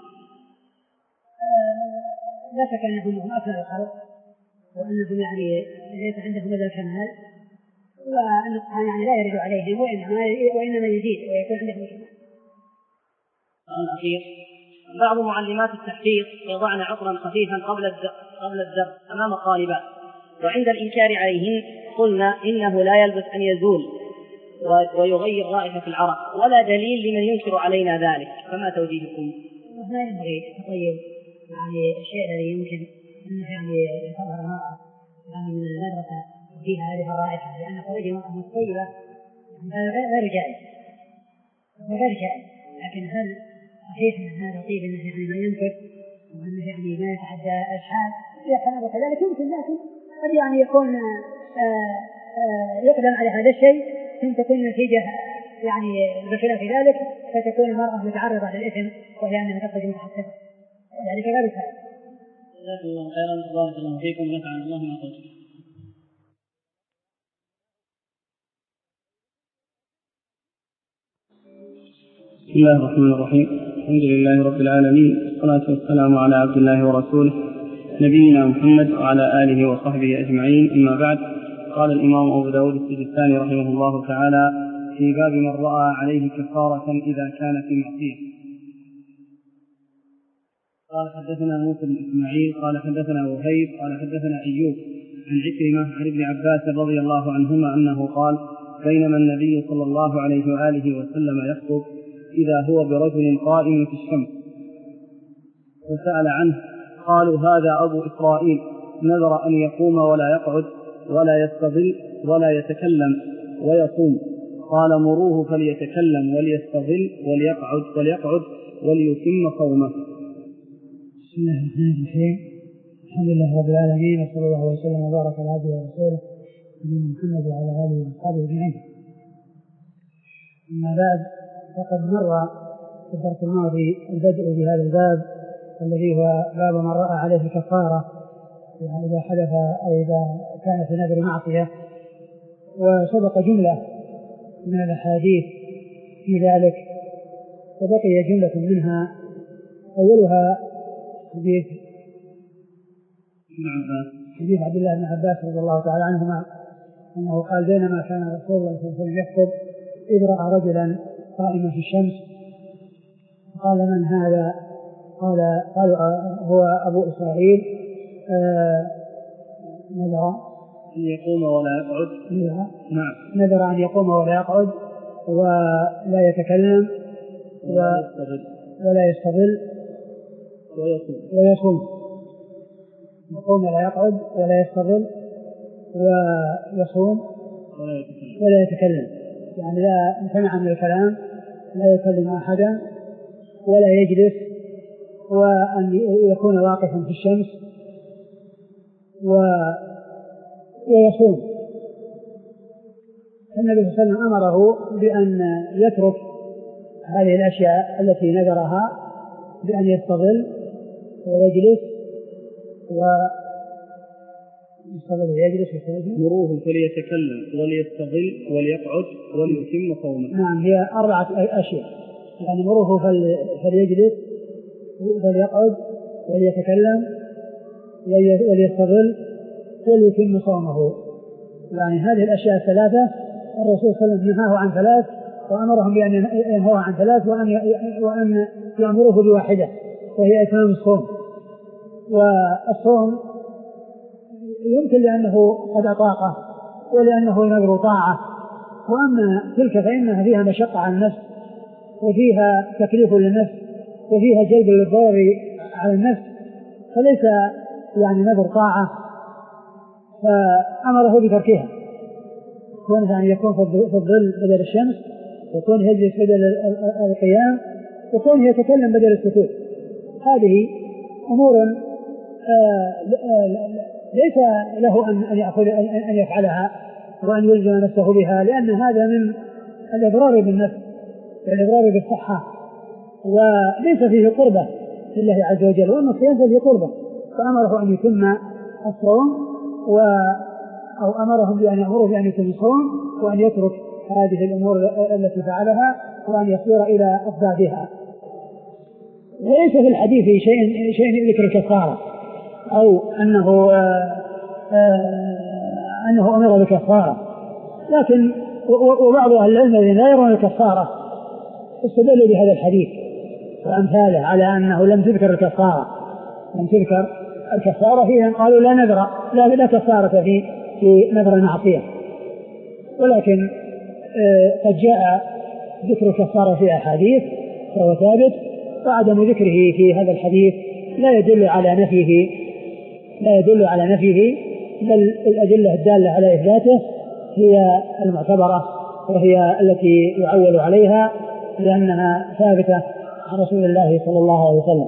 آه لا شك أنهم هم أكثر الخلق، وأنهم يعني ليس عندهم إلا الكمال، والنقصان يعني لا يرد عليهم، وإنما وإنما يزيد ويكون عندهم كمال. الأخير: بعض معلمات التحقيق يضعن عطرا خفيفا قبل قبل الدرس أمام الطالبات، وعند الإنكار عليهن قلنا إنه لا يلبث أن يزول ويغير رائحة العرق، ولا دليل لمن ينكر علينا ذلك، فما توجيهكم؟ لا ينبغي تطيب يعني الشيء الذي يمكن أنه يعني يظهر المرأة يعني من المدرسة وفيها هذه الرائحة، لأن خروج المرأة متطيبة غير جائز غير جائز. لكن هل صحيح أن هذا طيب أنه يعني ما ينكر وأنه يعني ما يتعدى الحال؟ يحلم كذلك يمكن، لكن قد يعني يكون آآ آآ يقدم على هذا الشيء ثم تكون النتيجة يعني بخلاف ذلك، فتكون المرأة متعرضة للإثم وهي أنها تخرج متحسنة، وذلك غير سهل. جزاكم الله خيرا، بارك الله فيكم ونفعنا الله ما قلتم. بسم الله الرحمن الرحيم. الحمد لله رب العالمين، والصلاة والسلام على عبد الله ورسوله نبينا محمد وعلى آله وصحبه أجمعين. أما بعد، قال الإمام أبو داود السجستاني رحمه الله تعالى في باب من رأى عليه كفارة إذا كان في معصية. قال حدثنا موسى بن إسماعيل قال حدثنا وهيب قال حدثنا أيوب عن عكرمة عن ابن عباس رضي الله عنهما أنه قال بينما النبي صلى الله عليه وآله وسلم يخطب إذا هو برجل قائم في الشمس فسأل عنه قالوا هذا أبو إسرائيل نذر أن يقوم ولا يقعد ولا يستظل ولا يتكلم ويصوم قال مروه فليتكلم وليستظل وليقعد وليقعد وليتم صومه. بسم الله الرحمن الرحيم. الحمد لله رب العالمين وصلى الله وسلم وبارك على عبده ورسوله نبينا محمد وعلى اله واصحابه اجمعين. اما بعد فقد مر في الدرس الماضي البدء بهذا الباب الذي هو باب من راى عليه الكفاره يعني اذا حدث او اذا كان في نذر معصيه، وسبق جمله من الاحاديث في ذلك وبقي جمله منها اولها حديث حديث عبد الله بن عباس رضي الله تعالى عنهما انه قال بينما كان رسول الله صلى الله عليه وسلم يخطب اذ راى رجلا قائما في الشمس قال من هذا؟ قال قالوا هو ابو اسرائيل نذر ان يقوم ولا يقعد نعم نذر ان يقوم ولا يقعد ولا يتكلم ولا يستظل ويصوم ويصوم يقوم ولا يقعد ولا يستظل ويصوم ولا يتكلم، يعني لا يمتنع من الكلام، لا يكلم أحدا ولا يجلس، وأن يكون واقفا في الشمس ويصوم. النبي صلى الله عليه وسلم أمره بأن يترك هذه الأشياء التي نذرها بأن يستظل ويجلس ويستظل ويجلس مروه فليتكلم وليستظل وليقعد وليتم صومه. نعم هي أربعة أشياء، يعني مروه فليجلس وليقعد وليتكلم وليستظل وليتم صومه. يعني هذه الأشياء الثلاثة الرسول صلى الله عليه وسلم نهاه عن ثلاث وأمرهم بأن ينهوا عن ثلاث وأن وأن يأمروه بواحدة وهي إتمام الصوم. والصوم يمكن لأنه قد طاقة ولأنه ينذر طاعة، وأما تلك فإنها فيها مشقة على النفس وفيها تكليف للنفس وفيها جلب للضرر على النفس، فليس يعني نذر طاعة، فأمره بتركها، كونه أن يكون في الظل بدل الشمس، وكونه يجلس بدل القيام، وكونه يتكلم بدل السكوت. هذه أمور ليس له أن يأخذ أن يفعلها وأن يلزم نفسه بها، لأن هذا من الإضرار بالنفس والإضرار بالصحة، وليس فيه قربة لله عز وجل، وأن الصيام فيه قربة، فأمره أن يتم الصوم و أو أمرهم بأن يأمروا بأن يتم الصوم وأن يترك هذه الأمور التي فعلها وأن يصير إلى أضدادها. وليس في الحديث شيء شيء ذكر الكفارة أو أنه آآ آآ أنه أمر بالكفارة، لكن وبعض أهل العلم الذين لا يرون الكفارة استدلوا بهذا الحديث وأمثاله على أنه لم تذكر الكفارة لم تذكر الكفارة فيها، قالوا لا نذر لا لا كفارة في في نذر المعصية، ولكن قد جاء ذكر الكفارة في أحاديث فهو ثابت، وعدم ذكره في هذا الحديث لا يدل على نفيه لا يدل على نفيه بل الأدلة الدالة على إثباته هي المعتبرة وهي التي يعول عليها لأنها ثابتة عن رسول الله صلى الله عليه وسلم.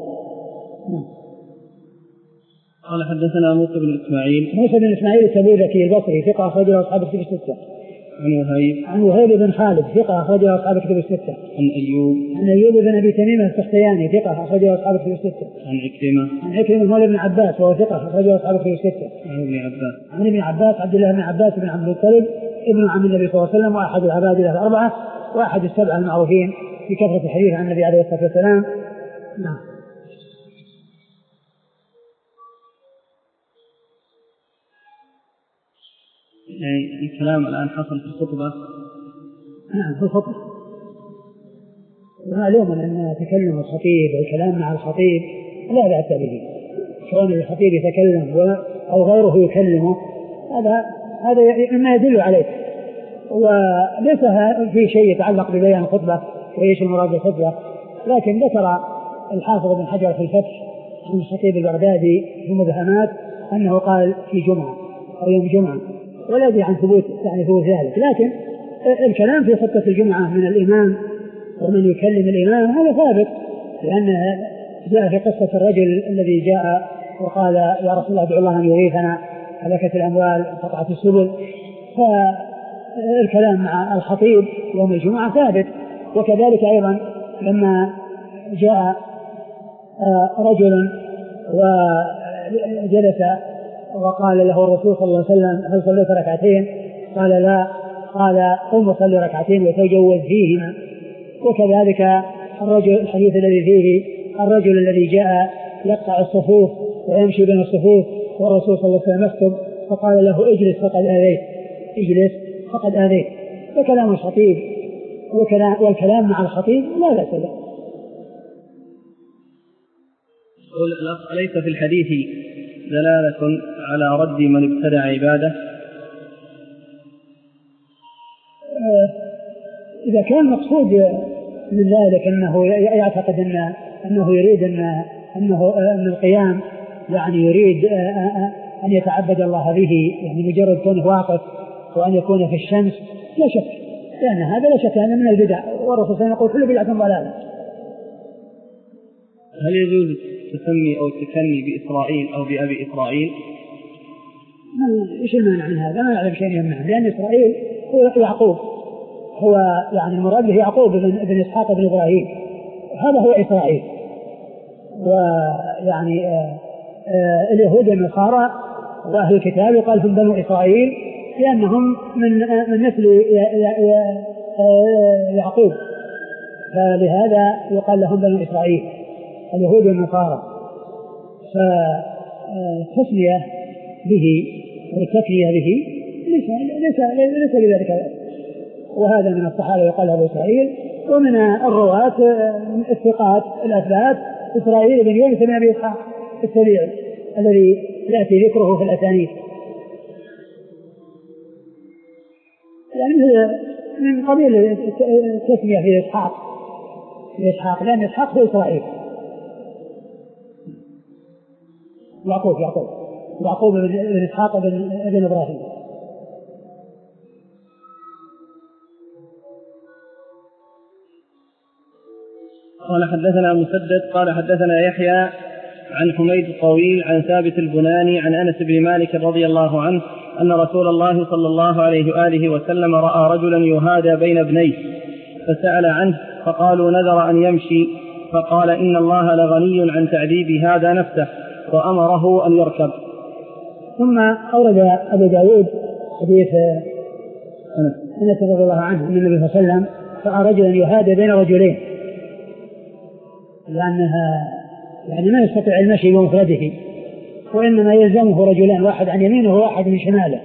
قال حدثنا موسى بن إسماعيل موسى بن إسماعيل التبوذكي البصري ثقة أخرجه أصحاب الكتب الستة. عن وهيب عن وهيب بن خالد ثقة أخرجه أصحاب الكتب الستة. عن أيوب عن أيوب بن أبي تميم السختياني ثقة أخرجه أصحاب الكتب الستة. عن عكرمة عن عكرمة مولى بن عباس وهو ثقة أخرجه أصحاب الكتب الستة. عن ابن عباس عن ابن عباس عبد الله بن عباس بن عبد المطلب ابن عم النبي صلى الله عليه وسلم وأحد العبادلة الأربعة وأحد السبعة المعروفين بكثرة الحديث عن النبي عليه الصلاة والسلام. نعم. يعني الكلام الآن حصل في الخطبة. نعم في الخطبة، ومعلوم أن تكلم الخطيب والكلام مع الخطيب لا بأس به، كون الخطيب يتكلم أو غيره يكلمه هذا هذا ما يدل عليه، وليس في شيء يتعلق ببيان الخطبة وإيش المراد بالخطبة. لكن ذكر الحافظ بن حجر في الفتح عن الخطيب البغدادي في المبهمات أنه قال في جمعة أو يوم جمعة، ولا يدري عن ثبوت يعني ثبوت ذلك، لكن الكلام في خطبة الجمعة من الإمام ومن يكلم الإمام هذا ثابت، لأن جاء في قصة الرجل الذي جاء وقال يا رسول الله ادعو الله أن يغيثنا هلكت الأموال قطعت السبل، فالكلام مع الخطيب يوم الجمعة ثابت. وكذلك أيضا لما جاء رجل وجلس وقال له الرسول صلى الله عليه وسلم هل صليت ركعتين؟ قال لا، قال قم وصلي ركعتين وتجوز فيهما. وكذلك الرجل الحديث الذي فيه الرجل الذي جاء يقطع الصفوف ويمشي بين الصفوف والرسول صلى الله عليه وسلم يخطب فقال له اجلس فقد آذيت، اجلس فقد آذيت. فكلام الخطيب والكلام مع الخطيب لا بأس به. أليس في الحديث دلالة على رد من ابتدع عبادة؟ إذا كان مقصود من ذلك أنه يعتقد أن أنه يريد أن أنه أن القيام يعني يريد أن يتعبد الله به، يعني مجرد كونه واقف وأن يكون في الشمس، لا شك، لأن هذا لا شك أنه من البدع، والرسول صلى الله عليه وسلم يقول كل بدعة ضلالة. هل يجوز تسمي أو تكني بإسرائيل أو بأبي إسرائيل؟ إيش المانع من هذا؟ ما أعلم شيء يمنع، لأن إسرائيل هو يعقوب، هو يعني المراد به يعقوب بن إسحاق بن إبراهيم، هذا هو إسرائيل. ويعني آآ آآ اليهود والنصارى وأهل الكتاب يقال هم بنو إسرائيل لأنهم من من نسل يعقوب، فلهذا يقال لهم بنو إسرائيل اليهود والنصارى. فالتسمية به والتكنية به ليس ليس ليس لذلك، وهذا من الصحابة يقال أبو إسرائيل، ومن الرواة الثقات الأثبات إسرائيل بن يونس بن أبي إسحاق السبيعي الذي يأتي ذكره في الأسانيد، يعني من قبيل التسمية في إسحاق في إسحاق لأن إسحاق هو إسرائيل. يعقوب يعقوب يعقوب بن إسحاق بن إبراهيم. قال حدثنا مسدد قال حدثنا يحيى عن حميد الطويل عن ثابت البناني عن أنس بن مالك رضي الله عنه أن رسول الله صلى الله عليه وآله وسلم رأى رجلا يهادى بين ابنيه فسأل عنه فقالوا نذر أن يمشي، فقال إن الله لغني عن تعذيب هذا نفسه وأمره أن يركب. ثم أورد أبو داود حديث أنس رضي الله عنه أن النبي صلى الله عليه وسلم رأى رجلا يهادى بين رجلين، لأنها يعني ما يستطيع المشي بمفرده، وإنما يلزمه رجلان، واحد عن يمينه وواحد من شماله،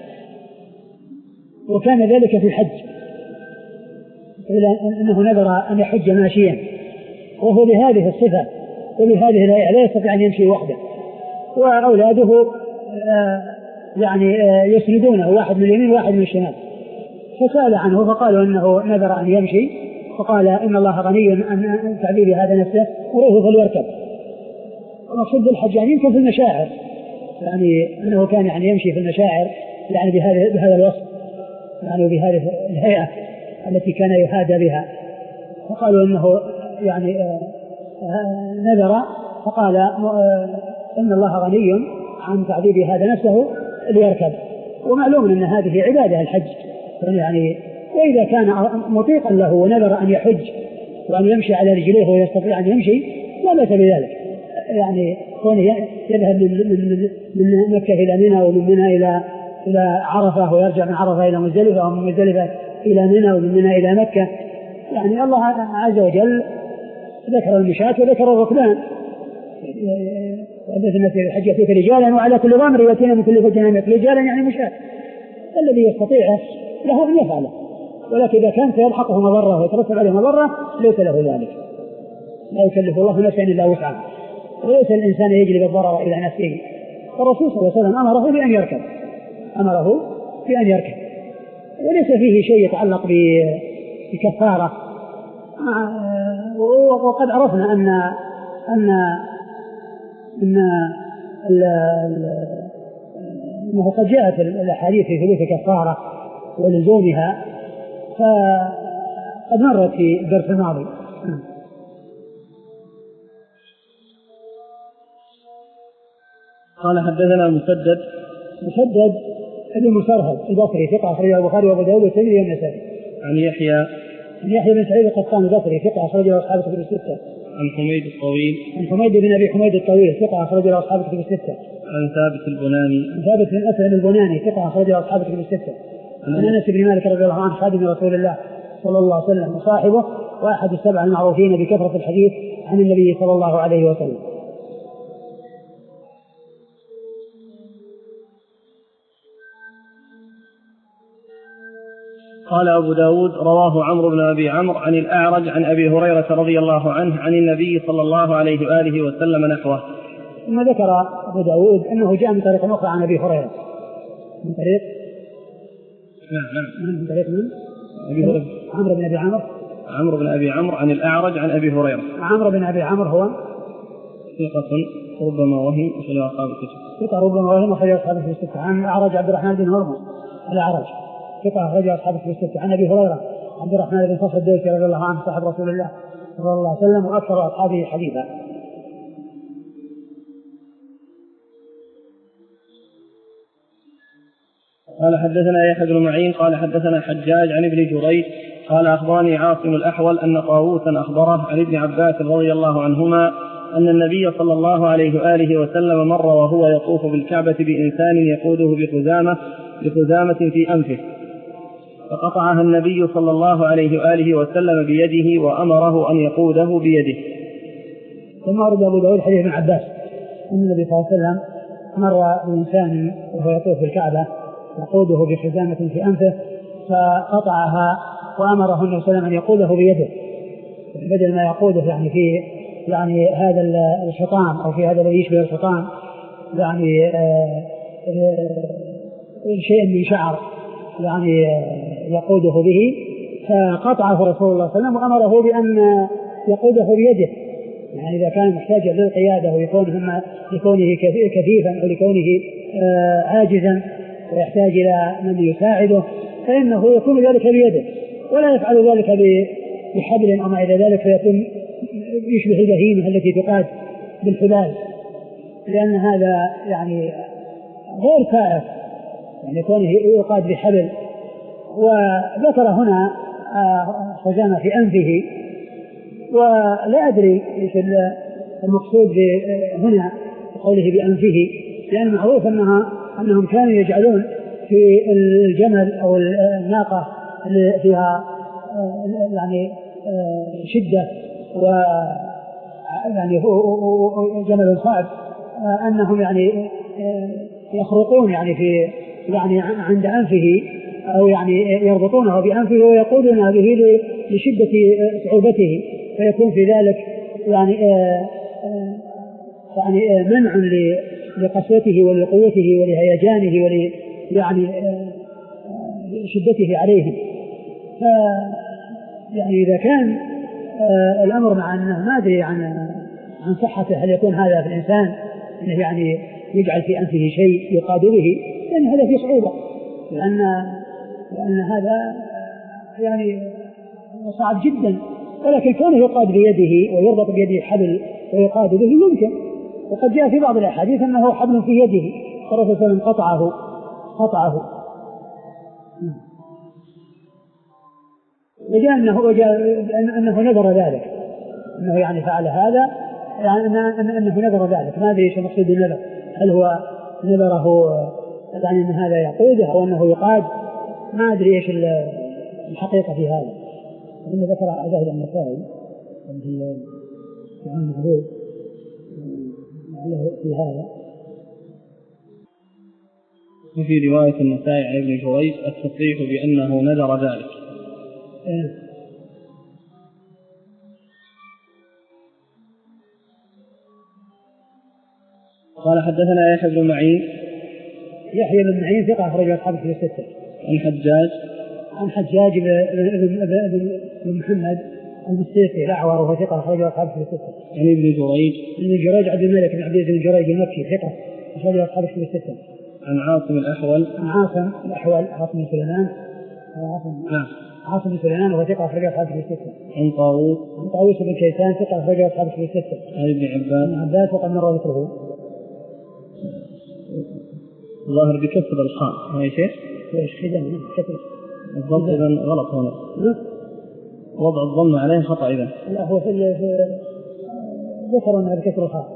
وكان ذلك في الحج، إلا أنه نذر أن يحج ماشيا، وهو بهذه الصفة وبهذه الهيئة لا يستطيع أن يمشي وحده، وأولاده آه يعني آه يسندونه، واحد من اليمين وواحد من الشمال. فسأل عنه فقالوا إنه نذر أن يمشي، فقال إن الله غني عن تعذيب هذا نفسه وروه فليركب. ومقصود بالحج يعني يمكن في المشاعر، يعني أنه كان يعني يمشي في المشاعر يعني بهذا بهذا الوصف، يعني بهذه الهيئة التي كان يهادى بها. فقالوا إنه يعني آه آه نذر، فقال آه إن الله غني عن تعذيب هذا نفسه ليركب. ومعلوم أن هذه عبادة الحج، يعني وإذا كان مطيقا له ونذر أن يحج وأن يمشي على رجليه ويستطيع أن يمشي لا بأس بذلك، يعني كونه يذهب من, من, من مكة إلى منى ومن منى إلى إلى عرفة ويرجع من عرفة إلى مزدلفة ومن مزدلفة إلى منى ومن منى إلى مكة، يعني الله عز وجل ذكر المشاة وذكر الركبان، وأنزل الناس إلى الحج يأتيك رجالا وعلى كل ضامر يأتينا من كل فج عميق. رجالا يعني مشاة، الذي يستطيع له أن يفعله، ولكن إذا كان سيلحقه مضرة ويترتب عليه مضرة ليس له ذلك، لا يكلف الله نفسا إلا وسعها. وليس الإنسان يجلب الضرر إلى نفسه. الرسول صلى الله عليه وسلم أمره بأن يركب أمره بأن يركب وليس فيه شيء يتعلق بكفارة. وقد عرفنا أن أن أن أنه قد جاءت الأحاديث في ثبوت كفارة ولزومها، فقد مرت في الدرس الماضي. قال حدثنا مسدد مسدد ابن مسرهد البصري ثقة أخرجه البخاري وأبو داود والترمذي والنسائي. عن يحيى عن يحيى بن سعيد القطان البصري ثقة أخرجه أصحاب الكتب الستة. عن حميد الطويل عن حميد بن أبي حميد الطويل ثقة أخرجه أصحاب الكتب الستة. عن ثابت البناني عن ثابت بن أسلم البناني ثقة أخرجه أصحاب الكتب الستة. عن أنس بن مالك رضي الله عنه خادم رسول الله صلى الله عليه وسلم وصاحبه وأحد السبع المعروفين بكثرة الحديث عن النبي صلى الله عليه وسلم. قال أبو داود رواه عمرو بن أبي عمرو عن الأعرج عن أبي هريرة رضي الله عنه عن النبي صلى الله عليه وآله وسلم نحوه. ثم ذكر أبو داود أنه جاء من طريق أخرى عن أبي هريرة من طريق نعم نعم من طريق من أبي هريرة عمرو بن أبي عمرو عمرو بن أبي عمرو عن الأعرج عن أبي هريرة. عمرو بن أبي عمرو هو ثقة ربما وهم أخرج أصحاب الكتب ثقة ربما وهم أخرج أصحاب الكتب. عن الأعرج عبد الرحمن بن هرمز الأعرج ثقة أخرج أصحاب الكتب. عن أبي هريرة عبد الرحمن بن صخر الدوسي رضي الله عنه صاحب رسول الله صلى الله عليه وسلم وأكثر أصحابه حديثا. قال حدثنا يحيى بن معين قال حدثنا حجاج عن ابن جريج قال أخبرني عاصم الأحول أن طاووسا أخبره عن ابن عباس رضي الله عنهما أن النبي صلى الله عليه وآله وسلم مر وهو يطوف بالكعبة بإنسان يقوده بخزامة بخزامة في أنفه فقطعها النبي صلى الله عليه وآله وسلم بيده وأمره أن يقوده بيده. ثم أرد أبو داود حديث ابن عباس أن النبي صلى الله عليه وسلم مر بإنسان وهو يطوف بالكعبة يقوده بخزامة في أنفه فقطعها وأمره النبي صلى الله عليه وسلم أن يقوده بيده بدل ما يقوده يعني في يعني هذا الشيطان أو في هذا الذي يشبه الشيطان يعني آه آه شيء من شعر يعني آه يقوده به فقطعه رسول الله صلى الله عليه وسلم وأمره بأن يقوده بيده. يعني إذا كان محتاجا للقيادة ويكون لكونه كفيفا أو لكونه آه عاجزا ويحتاج إلى من يساعده فإنه يكون ذلك بيده ولا يفعل ذلك بحبل أو ما إلى ذلك فيكون يشبه البهيمة التي تقاد بالحبال لأن هذا يعني غير سائغ يعني يكون يقاد بحبل. وذكر هنا خزامة في أنفه ولا أدري إيش المقصود هنا بقوله بأنفه لأن معروف أنها أنهم كانوا يجعلون في الجمل أو الناقة اللي فيها يعني شدة و يعني جمل صعب أنهم يعني يخرقون يعني في يعني عند أنفه أو يعني يربطونه بأنفه ويقودون به لشدة صعوبته فيكون في ذلك يعني يعني منع لقسوته ولقوته ولهيجانه ول يعني شدته عليهم. ف يعني إذا كان الأمر مع أنه ما أدري عن عن صحته هل يكون هذا في الإنسان أنه يعني يجعل في أنفه شيء يقاد به لأن يعني هذا في صعوبة لأن لأن هذا يعني صعب جدا ولكن كونه يقاد بيده ويربط بيده حبل ويقاد به يمكن. وقد جاء في بعض الأحاديث أنه حبل في يده فالرسول صلى الله عليه وسلم قطعه قطعه وجاء أنه, وجاء أنه نذر ذلك أنه يعني فعل هذا يعني أنه نذر ذلك ما أدري إيش المقصود بالنذر هل هو نذره يعني أن هذا يقوده أو أنه يقاد ما أدري إيش الحقيقة في هذا. ثم ذكر ذاهب النسائي في عن محبوب له في هذا وفي رواية النسائي عن ابن جريج التصريح بأنه نذر ذلك. قال حدثنا يحيى بن معين. يحيى بن معين ثقة أخرجه أصحاب الكتب الستة. عن حجاج. عن حجاج بن محمد المصيفي الأعور وهو ثقة أخرجه أصحاب الكتب الستة. عن ابن جريج. ابن جريج عبد الملك بن عبد العزيز بن جريج المكي ثقة أخرجه أصحاب الكتب الستة. عن عاصم الأحول. عن عاصم الأحول عاصم سليمان. عاصم نعم. عاصم بن سليمان وهو ثقة أخرجه أصحاب الكتب الستة. عن طاووس. عن طاووس بن كيسان ثقة أخرجه أصحاب الكتب الستة. عن ابن عباس. ابن عباس وقد مر ذكره. ظاهر بكسر الخاء ما هي شيء؟ ايش خدمة كسر الضبط إذا غلط هنا. وضع الضم عليه خطأ إذا. لا هو في ذكر أنها بكسر الخاء.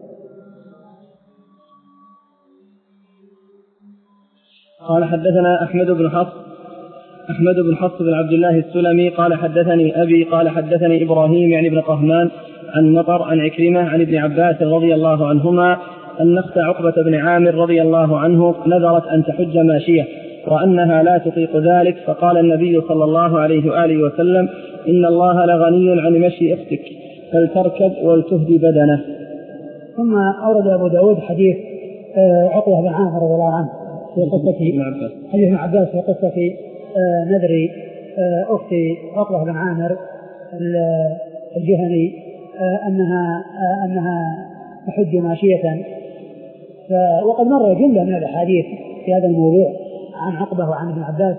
قال حدثنا أحمد بن حفص أحمد بن حفص بن عبد الله السلمي قال حدثني أبي قال حدثني إبراهيم يعني بن طهمان عن مطر عن عكرمة عن ابن عباس رضي الله عنهما أن أخت عقبة بن عامر رضي الله عنه نذرت أن تحج ماشية وأنها لا تطيق ذلك، فقال النبي صلى الله عليه وآله وسلم: إن الله لغني عن مشي أختك فلتركب ولتهدي بدنه. ثم أورد أبو داود حديث عقبة بن عامر رضي الله عنه في قصة حديث ابن عباس في قصة نذر أخت عقبة بن عامر الجهني أنها أنها تحج ماشية. وقد مر جملة من الأحاديث في هذا الموضوع عن عقبة وعن ابن عباس،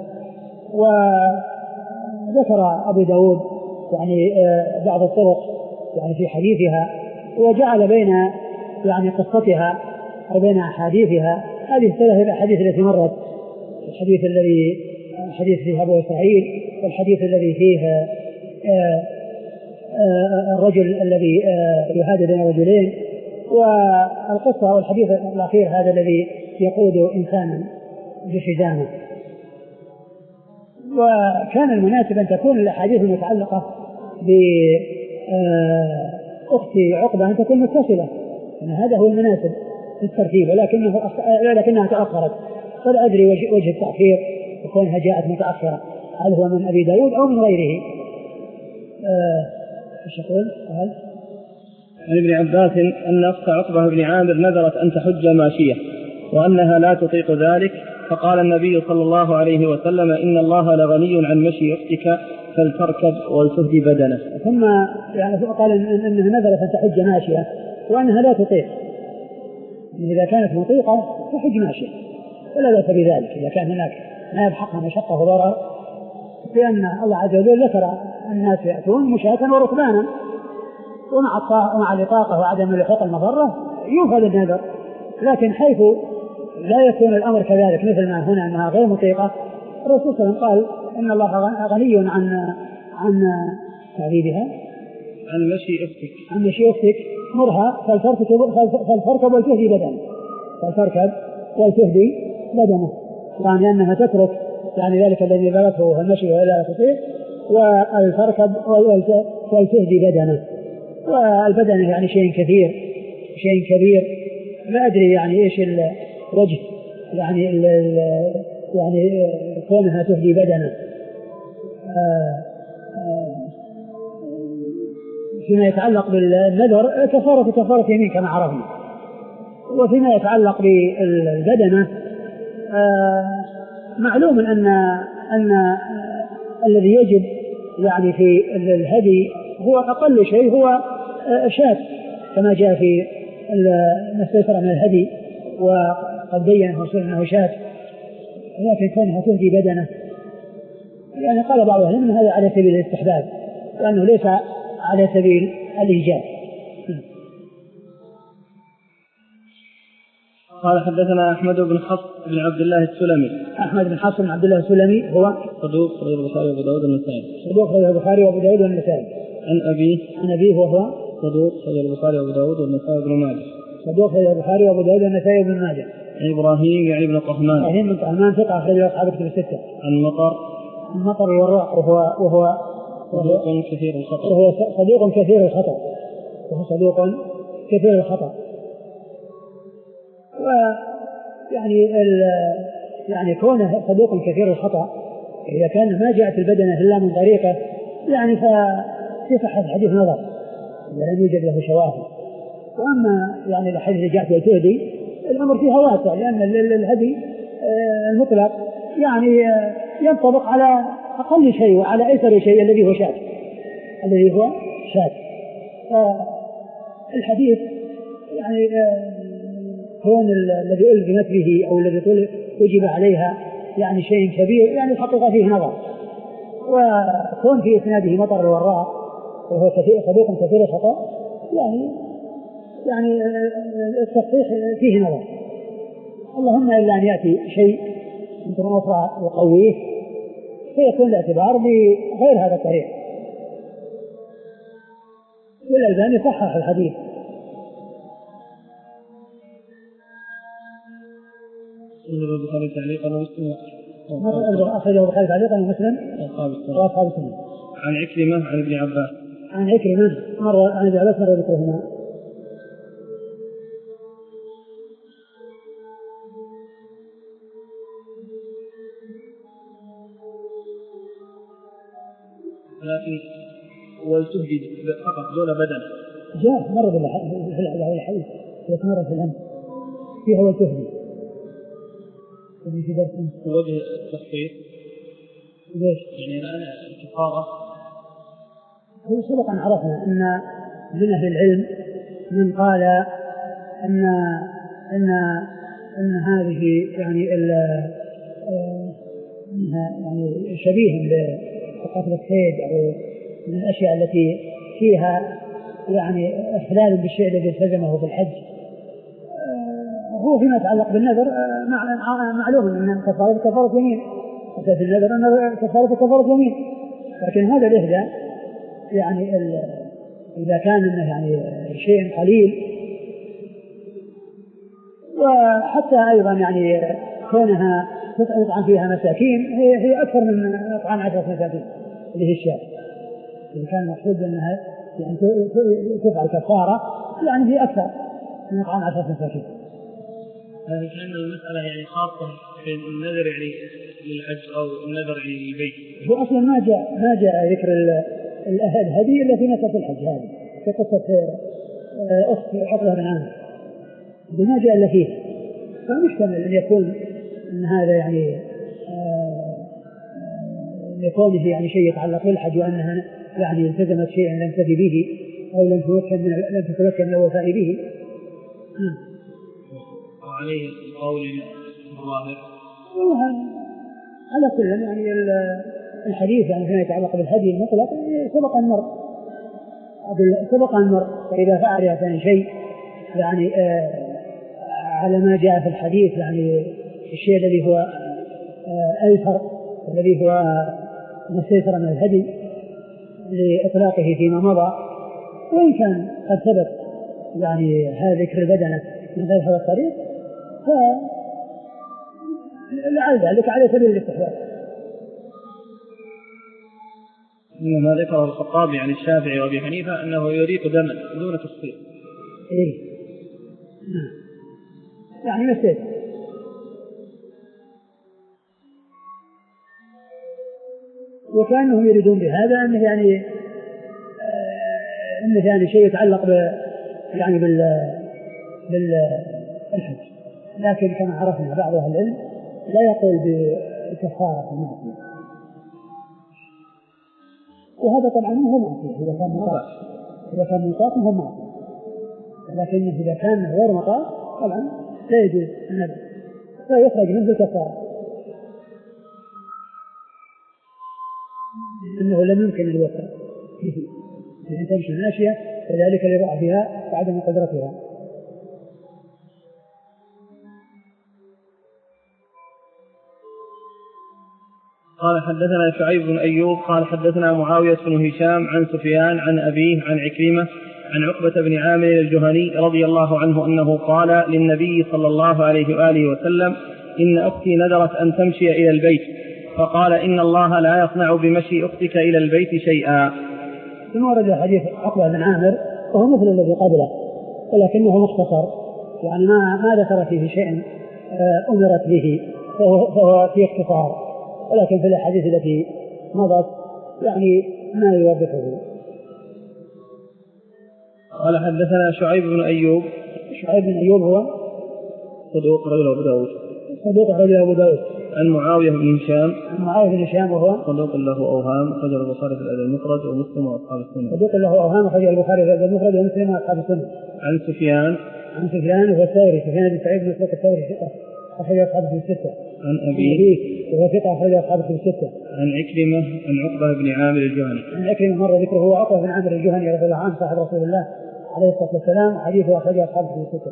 وذكر أبو داود يعني بعض الطرق يعني في حديثها، وجعل بين يعني قصتها وبين أحاديثها هذه الثلاث الأحاديث التي مرت، الحديث الذي حديث فيه أبو إسرائيل، والحديث الذي فيه الرجل الذي يهادى بين رجلين، والقصة والحديث الأخير هذا الذي يقود إنسانا بحزامه. وكان المناسب أن تكون الأحاديث المتعلقة بأخت عقبة أن تكون متصلة، أن هذا هو المناسب في الترتيب، ولكنه لكنها تأخرت، فلا أدري وجه التأخير وكونها جاءت متأخرة، هل هو من أبي داود أو من غيره. ايش يقول؟ هل عن ابن عباس أن أخت عقبة بن عامر نذرت أن تحج ماشية وأنها لا تطيق ذلك، فقال النبي صلى الله عليه وسلم: إن الله لغني عن مشي أختك فلتركب ولتهدي بدنه. ثم يعني قال أنها نذرت أن تحج ماشية وأنها لا تطيق، إذا كانت مطيقة تحج ماشية ولا بأس بذلك إذا كان هناك ما يلحقها مشقة وضرر، لأن الله عز وجل ذكر الناس يأتون مشاة وركبانا، ومع الإطاقة وعدم لحوق المضرة ينفذ النذر. لكن حيث لا يكون الأمر كذلك مثل ما هنا أنها غير مطيقة، الرسول صلى الله عليه وسلم قال: إن الله غني عن عن تعذيبها عن مشي أختك عن مشي أختك مرها فلتركب فلتركب ولتهدي بدنه فلتركب ولتهدي بدنه، يعني أنها تترك يعني ذلك الذي بلغه وهو المشي ولا تطيق، والتركب ولتهدي بدنه. والبدن يعني شيء كثير شيء كبير، لا أدري يعني إيش الوجه يعني ال يعني كونها تهدي بدنه. فيما يتعلق بالنذر كفارة كفارة يمين كما عرفنا، وفيما يتعلق بالبدنة معلوم أن أن الذي يجب يعني في الهدي هو أقل شيء هو شاة، كما جاء في المستيسر من الهدي، وقد بين الرسول أنه شاة، لكن كونها تهدي بدنه يعني قال بعض أهل هذا على سبيل الاستحباب، وأنه ليس على سبيل الإيجاب. قال حدثنا أحمد بن حفص بن عبد الله السلمي. أحمد بن حفص بن عبد الله السلمي هو صدوق أخرجه البخاري وأبو داود والنسائي. صدوق أخرجه البخاري وأبو داود والنسائي. عن أبيه عن أبيه وهو صدوق أخرجه البخاري وأبو داود والنسائي وابن ماجه. صدوق أخرجه البخاري وأبو داود والنسائي وابن ماجه. عن إبراهيم يعني ابن طهمان. إبراهيم بن طهمان ثقة أخرجه أصحاب الكتب الستة. عن مطر. عن مطر الوراق وهو وهو صدوق كثير الخطأ. وهو صدوق كثير الخطأ. وهو صدوق كثير الخطأ. ويعني يعني كونه صدوق كثير الخطأ إذا كان ما جاءت البدنة إلا من طريقه يعني ففي صحة الحديث نظر إذا لم يوجد له شواهد، وأما يعني الحديث اللي جاءت والتهدي الأمر فيها واسع، لأن الهدي المطلق يعني ينطبق على أقل شيء وعلى أيسر شيء الذي هو شاة الذي هو شاة. فالحديث يعني كون الذي ألزمت به أو الذي وجب عليها يعني شيء كبير، يعني الحقيقة فيه نظر. وكون في إسناده مطر الوراء وهو صديق كثير الخطأ يعني يعني التصحيح فيه نظر، اللهم إلا أن يأتي شيء من طرق أخرى يقويه فيكون الاعتبار بغير هذا الطريق. والألباني صحح الحديث. البخاري تعليقا ومسلم أخرجه البخاري تعليقا ومسلم وأصحاب السنة. عن عكرمة عن ابن عباس عن عكرمة مرة عن ابن عباس مرة ذكرهما. لكن والتهدي فقط دون بدن جاء مرة في الحديث مرة في الأمر فيها والتهدي في درس وجه التخفيف ليش؟ يعني الآن الكفارة هو سبق أن عرفنا أن من أهل العلم من قال أن أن أن هذه يعني أنها يعني شبيه بقتل الصيد أو من الأشياء التي فيها يعني إخلال بالشيء الذي التزمه في الحج. هو فيما يتعلق بالنذر معلوم أن كفارة كفارة يمين، أساس النذر أن كفارة كفارة يمين، لكن هذا الإهداء يعني إذا كان إنه يعني شيء قليل، وحتى أيضا يعني كونها يطعم فيها مساكين هي, هي أكثر من إطعام عشرة مساكين اللي هي الشاة. إذا كان المقصود أنها يعني تفعل كفارة يعني هي أكثر من إطعام عشرة مساكين. هذه كأن المسألة يعني خاصة في النذر يعني للحج أو النذر للبيت. هو أصلا ما جاء ما جاء ذكر الهدي إلا في مسألة الحج هذه في قصة أخت عقبة بن عامر ما جاء إلا فيه، فمحتمل أن يكون أن هذا يعني يكون يعني شيء يتعلق بالحج وأنها يعني التزمت شيئا لم تفي به أو لم تتمكن من لم تتمكن من الوفاء به. وعليه القول الظاهر على كل يعني الحديث يعني فيما يتعلق بالهدي المطلق سبق أن مر سبق أن مر فإذا فعل يعني شيء يعني آه على ما جاء في الحديث يعني الشيء الذي هو آه أيسر الذي هو مستيسر من الهدي لإطلاقه فيما مضى، وإن كان قد ثبت يعني هذا ذكر البدنة من غير هذا الطريق فلعل ذلك على سبيل الاستحباب. إنما ذكر الخطابي عن الشافعي وأبي حنيفة أنه يريق دما دون تفصيل. إيه يعني مثل وكانهم يريدون بهذا أنه يعني آه أنه يعني شيء يتعلق ب يعني بال بالحج، لكن كما عرفنا بعض أهل العلم لا يقول بكفارة المعصية، وهذا طبعا هو معصية إذا كان مطاق إذا كان مطاق هو معصية، لكن إذا كان غير مطاق طبعا لا يجوز النذر فيخرج منه الكفارة، إنه لم يمكن الوفاء لأن تمشي ماشية وذلك لضعفها وعدم قدرتها. قال حدثنا شعيب بن أيوب قال حدثنا معاوية بن هشام عن سفيان عن أبيه عن عكرمة عن عقبة بن عامر الجهني رضي الله عنه أنه قال للنبي صلى الله عليه وآله وسلم إن أختي نذرت أن تمشي إلى البيت فقال إن الله لا يصنع بمشي أختك إلى البيت شيئا. ثم ورد حديث عقبة بن عامر وهو مثل الذي قبله ولكنه مختصر يعني ما ما ذكر فيه شيء أمرت به فهو, فهو في اختصار، ولكن في الأحاديث التي مضت يعني ما يوضحه. قال حدثنا شعيب بن أيوب. شعيب بن أيوب هو صدوق رجل أبو داود. صدوق رجل أبو داود. عن معاوية بن هشام. عن معاوية بن هشام وهو صدوق له أوهام، أخرجه البخاري في الأدب المفرد ومسلم وأصحاب السنة. صدوق له أوهام، أخرجه البخاري في الأدب المفرد ومسلم وأصحاب السنة. عن سفيان. عن سفيان وهو الثوري، سفيان بن سعيد بن مسروق الثوري ثقة، أخرجه أصحابه في الستة. عن أبيه وهو ثقة، أخرجه أصحابه في الستة. عن عكرمة عن عقبة بن عامر الجهني. عن عكرمة مر ذكره، هو عقبة بن عامر الجهني رضي الله عنه صاحب رسول الله عليه الصلاة والسلام، حديثه أخرجه أصحابه في الستة.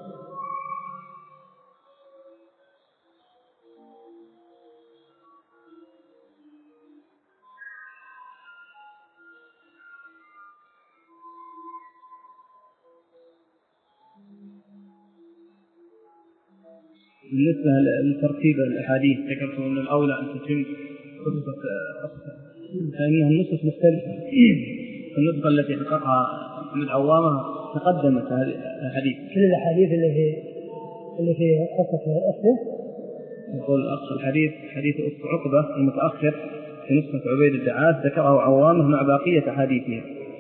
بالنسبة لترتيب الأحاديث ذكرت أن الأولى أن تتم خطبة أصلا، فإنها النصوص مختلفة. النسخة التي حققها من عوامة تقدمت هذه الأحاديث. كل الأحاديث اللي في اللي في قصة أخته يقول الأخ الحديث حديث أخت عقبة المتأخر في نسخة عبيد الدعاة ذكره عوامة مع بقية أحاديثها.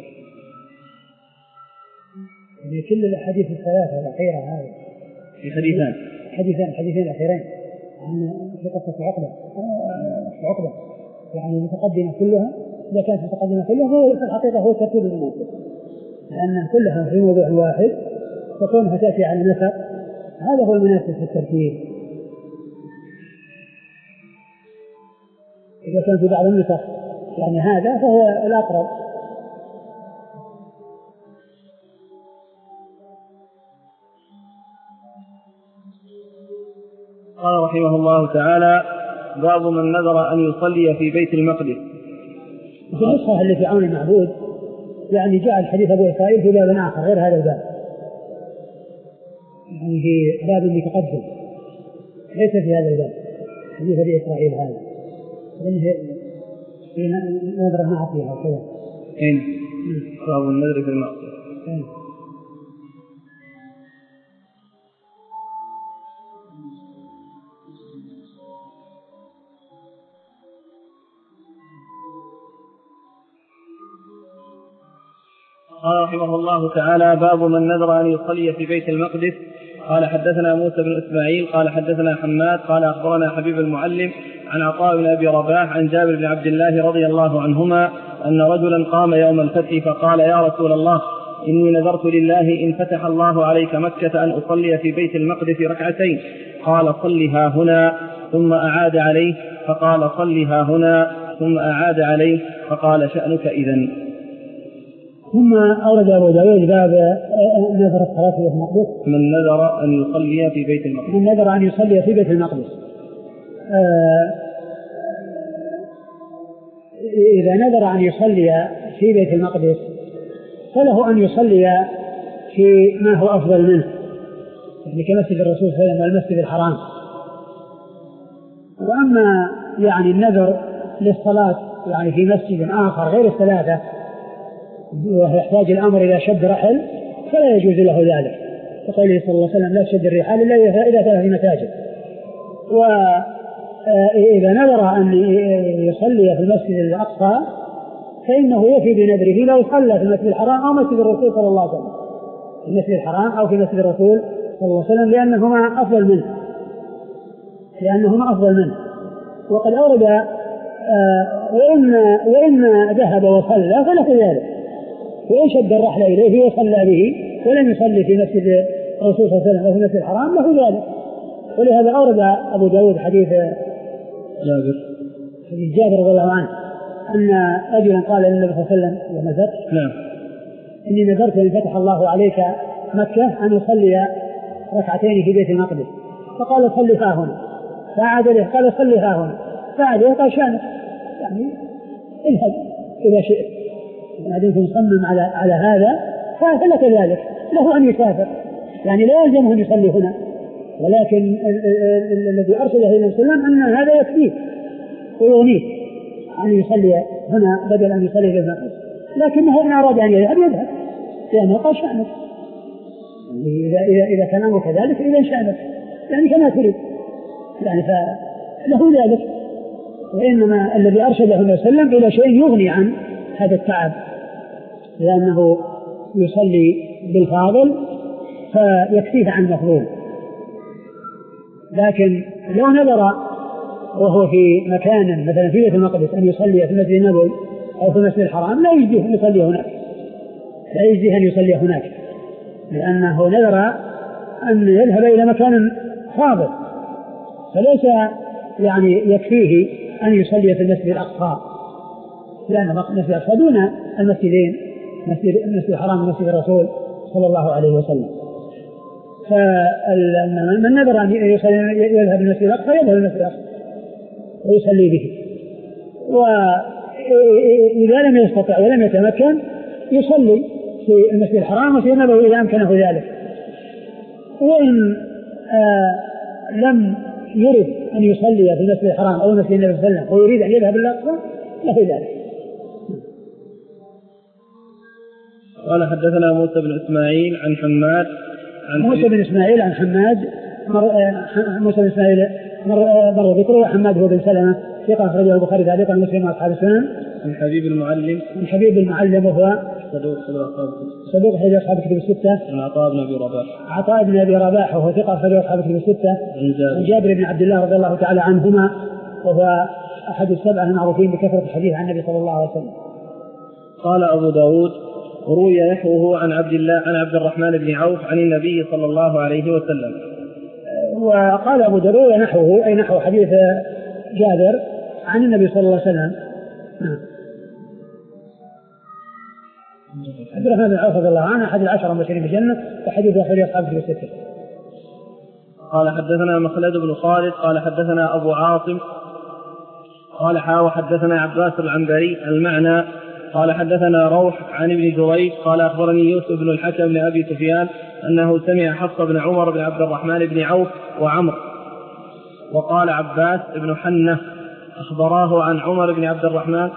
كل الأحاديث الثلاثة الأخيرة هذه في حديثان حديثان حديثين الأخيرين عن في قصة عقبة عقبة يعني متقدمة كلها. إذا كانت متقدمة كلها فهو في الحقيقة هو الترتيب المناسب، لأن كلها في موضوع واحد فكونها تأتي على نسق هذا هو المناسب في الترتيب. إذا كان في بعض النسخ يعني هذا فهو الأقرب. قال رحمه الله تعالى: باب من نذر أن يصلي في بيت المقدس. في النسخة اللي في عون المعبود يعني جاء الحديث أبو إسرائيل في باب آخر غير هذا الباب، يعني في باب متقدم ليس في هذا الباب حديث أبي إسرائيل هذا، في نذر المعصية أو كذا. إن باب النذر في المعصية. قال رحمه الله تعالى: باب من نذر أن يصلي في بيت المقدس. قال حدثنا موسى بن إسماعيل قال حدثنا حماد قال أخبرنا حبيب المعلم عن عطاء بن أبي رباح عن جابر بن عبد الله رضي الله عنهما أن رجلا قام يوم الفتح فقال: يا رسول الله، إني نذرت لله إن فتح الله عليك مكة أن أصلي في بيت المقدس ركعتين. قال: صلها هنا. ثم أعاد عليه فقال: صلها هنا. ثم أعاد عليه فقال: شأنك إذن. ثم أورد أبو داود باب نذر الصلاة في بيت المقدس. من نذر أن يصلي في بيت المقدس. من نذر أن يصلي في بيت المقدس. آه إذا نذر أن يصلي في بيت المقدس فله أن يصلي في ما هو أفضل منه، يعني كمسجد الرسول صلى الله عليه وسلم والمسجد الحرام. وأما يعني النذر للصلاة يعني في مسجد آخر غير الثلاثة ويحتاج الأمر إلى شد رحل فلا يجوز له ذلك، وقوله صلى الله عليه وسلم: لا تشد الرحال إلا إلى ثلاث مساجد. وإذا نذر أن يصلي في المسجد الأقصى فإنه يفي بنذره لو صلى في المسجد الحرام أو مسجد الرسول صلى الله عليه وسلم، في المسجد الحرام أو في مسجد الرسول صلى الله عليه وسلم، لأنهما أفضل منه لأنهما أفضل منه وقد أورد آه وإن, وإن ذهب وصلى فله ذلك، وإن شد الرحل إليه وصلى به ولم يصلي في مسجد الرسول صلى الله عليه وسلم وفي المسجد الحرام له ذلك. ولهذا أورد أبو داود حديث جابر حديث جابر رضي الله عنه أن رجلا قال للنبي صلى الله عليه وسلم يوم الفتح: نعم إني نذرت أن فتح الله عليك مكة أن يصلي ركعتين في بيت المقدس. فقال: صلي ها هنا. فعاد له قال: صلي ها هنا. فعاد له قال: شانك، يعني اذهب إذا شئت، ما دمت مصمم على على هذا فلك ذلك، له أن يسافر، يعني لا يلزمه أن يصلي هنا، ولكن الذي أرسله إلى السلام أن هذا يكفيه ويغنيه أن يصلي هنا بدل أن يصلي في المقدس، لكنه إن أراد أن يذهب يذهب لأنه قال: شأنك، يعني إذا إذا إذا كان أمر كذلك إذا شأنك، يعني كما تريد، يعني فله ذلك. وإنما الذي أرشده النبي صلى الله عليه وسلم إلى شيء يغني عن هذا التعب، لأنه يصلي بالفاضل فيكفيه عن المفضول. لكن لو نذر وهو في مكان مثلا في بيت المقدس أن يصلي في المسجد النبوي أو في المسجد الحرام لا يجزيه أن يصلي هناك، لا يجزيه أن يصلي هناك، لأنه نذر أن يذهب إلى مكان فاضل، فليس يعني يكفيه أن يصلي في المسجد الأقصى، لأن المسجد الأقصى دون المسجدين، المسجد الحرام ومسجد الرسول صلى الله عليه وسلم. فمن نذر أن يذهب المسجد الأقصى يذهب المسجد الأقصى ويصلي به، وإذا لم يستطع ولم يتمكن يصلي في المسجد الحرام وفي النبوي إذا أمكنه ذلك. وإن آه لم يرد أن يصلي في المسجد الحرام أو المسجد النبوي صلى الله عليه وسلم ويريد أن يذهب الأقصى له ذلك. قال حدثنا موسى بن إسماعيل عن حماد عن موسى بن إسماعيل عن حماد مر... موسى بن إسماعيل مر, مر ذكره. وحماد هو بن سلمة ثقة أخرجه البخاري تعليقا ومسلم وأصحاب السنن. عن حبيب المعلم عن حبيب المعلم وهو صدوق صدوق أخرجه أصحاب الكتب الستة. عن عطاء بن أبي رباح عطاء بن أبي رباح وهو ثقة أخرجه أصحاب الكتب الستة. عن جابر بن عبد الله رضي الله تعالى عنهما وهو أحد السبعة المعروفين بكثرة الحديث عن النبي صلى الله عليه وسلم. قال أبو داود روي نحوه عن عبد الله عن عبد الرحمن بن عوف عن النبي صلى الله عليه وسلم. وقال أبو داود روي نحوه أي نحو حديث جابر عن النبي صلى الله عليه وسلم. عبد الرحمن بن عوف رضي الله عنه أحد العشرة المبشرين بالجنة وحديث أخرج أصحاب الكتب الستة. قال حدثنا مخلد بن خالد قال حدثنا أبو عاصم قال حا حدثنا عباس العنبري المعنى قال حدثنا روح عن ابن جريج قال أخبرني يوسف بن الحكم بن أبي سفيان أنه سمع حفص بن عمر بن عبد الرحمن بن عوف وعمر. وقال عباس بن حنة أخبراه عن عمر بن عبد الرحمن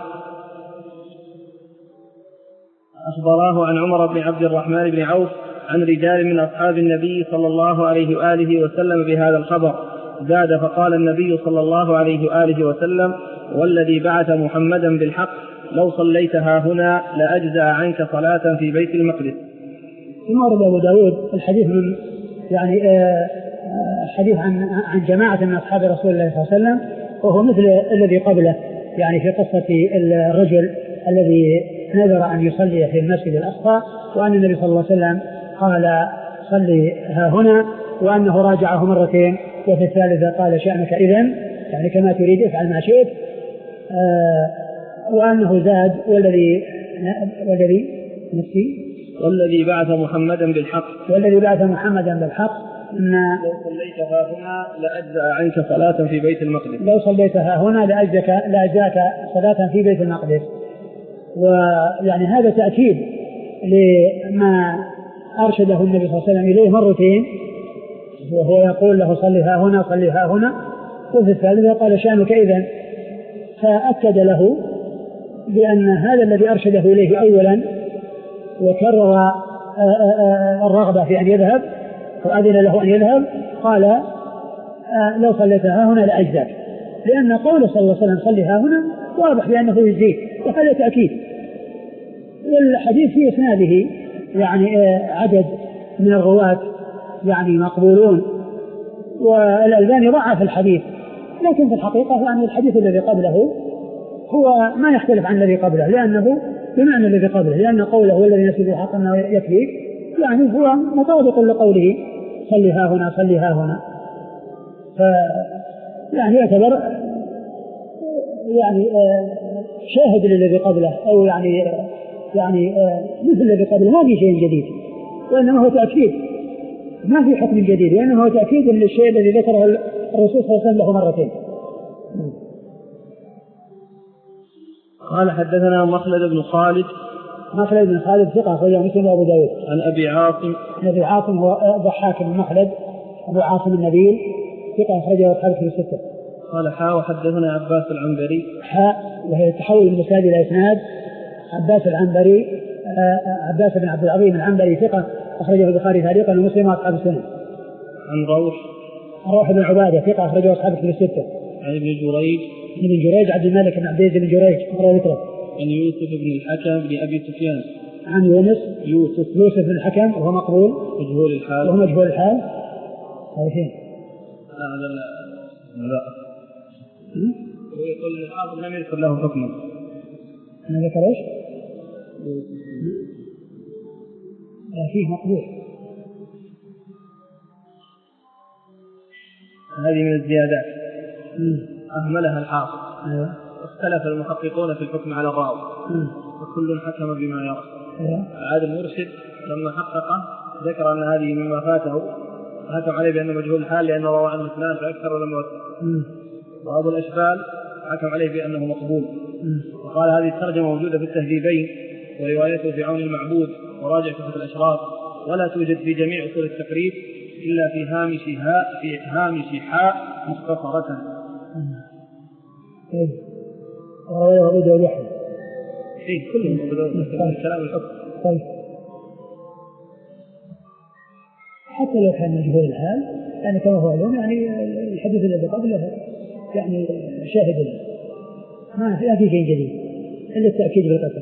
أخبراه عن عمر بن عبد الرحمن بن عوف عن رجال من أصحاب النبي صلى الله عليه وآله وسلم بهذا الخبر. زاد فقال النبي صلى الله عليه وآله وسلم والذي بعث محمدا بالحق لو صليتها هنا لأجزأ عنك صلاة في بيت المقدس. ثم ورد أبو داود الحديث من يعني آه حديث عن عن جماعة من أصحاب رسول الله صلى الله عليه وسلم وهو مثل الذي قبله يعني في قصة الرجل الذي نذر أن يصلي في المسجد الأقصى وأن النبي صلى الله عليه وسلم قال صلي ها هنا وأنه راجعه مرتين وفي الثالثة قال شأنك إذن يعني كما تريد افعل ما شئت. آه وأنه زاد والذي والذي نفسي والذي بعث محمدا بالحق والذي بعث محمدا بالحق إن لو صليتها هنا لأجزأ عنك صلاة في بيت المقدس لو صليتها هنا لأجزك لأجزاك صلاة في بيت المقدس. ويعني هذا تأكيد لما أرشده النبي صلى الله عليه وسلم إليه مرتين وهو يقول له صليها هنا صليها هنا وفي الثالثة قال شأنك إذن. فأكد له بأن هذا الذي أرشده إليه أولا وكرر الرغبة في أن يذهب وأذن له أن يذهب قال لو صليتها هنا لأجزاك، لأن قول صلى الله عليه وسلم صليها هنا واضح بأنه يجزيك وهذا تأكيد. والحديث في إسناده يعني عدد من الرواة يعني مقبولون والألباني ضعف الحديث، لكن في الحقيقة يعني الحديث الذي قبله هو ما يختلف عن الذي قبله لأنه بمعنى الذي قبله، لأن قوله هو الذي نسي بالحق أنه يكفيك يعني هو مطابق لقوله صلي ها هنا صلي ها هنا. ف يعني يعتبر يعني شاهد للذي قبله أو يعني يعني مثل الذي قبله، ما في شيء جديد وإنما هو تأكيد، ما في حكم جديد وإنما هو تأكيد للشيء الذي ذكره الرسول صلى الله عليه وسلم له مرتين. قال حدثنا مخلد بن خالد مخلد بن خالد ثقة أخرجه مسلم وأبو داود. عن أبي عاصم أبي عاصم هو ضحاك بن مخلد أبو عاصم النبيل ثقة أخرجه أصحاب الكتب الستة. قال حاء وحدثنا عباس العنبري حاء وهي تحول من إسناد إلى إسناد. عباس العنبري عباس بن عبد العظيم العنبري ثقة أخرجه البخاري تعليقا ومسلم وأصحاب السنن. عن روح روح بن عبادة ثقة أخرجه أصحاب الكتب الستة. عن ابن جريج ابن جريج عبد الملك بن عبد العزيز بن جريج مر ذكره. عن يوسف بن الحكم بن أبي سفيان عن يونس يوسف يوسف بن الحكم وهو مقبول مجهول الحال وهو مجهول الحال. هذا فين؟ هذا لا ويقول الحافظ لم يذكر له حكما. أنا ذكر إيش؟ لا فيه مقبول. هذه من الزيادات أهملها الحافظ. اختلف المحققون في الحكم على الراوي وكل حكم بما يرى. عاد المرشد لما حققه ذكر أن هذه مما فاته حكم عليه بأنه مجهول الحال لأنه روى عنه اثنان فأكثر ولم يوثق. وأبو الأشبال حكم عليه بأنه مقبول. وقال هذه الترجمة موجودة في التهذيبين وروايته في عون المعبود وراجع كتب الأشراف ولا توجد في جميع أصول التقريب إلا في هامش هاء في هامش حاء مختصرة. طيب ورواه أبو داود يحيى. إيه كلهم أبو داود كلام الحكم. طيب حتى لو كان مجهول الحال يعني كما هو اليوم يعني الحديث الذي قبله يعني شاهد له ما في شيء جديد إلا التأكيد بالقسم.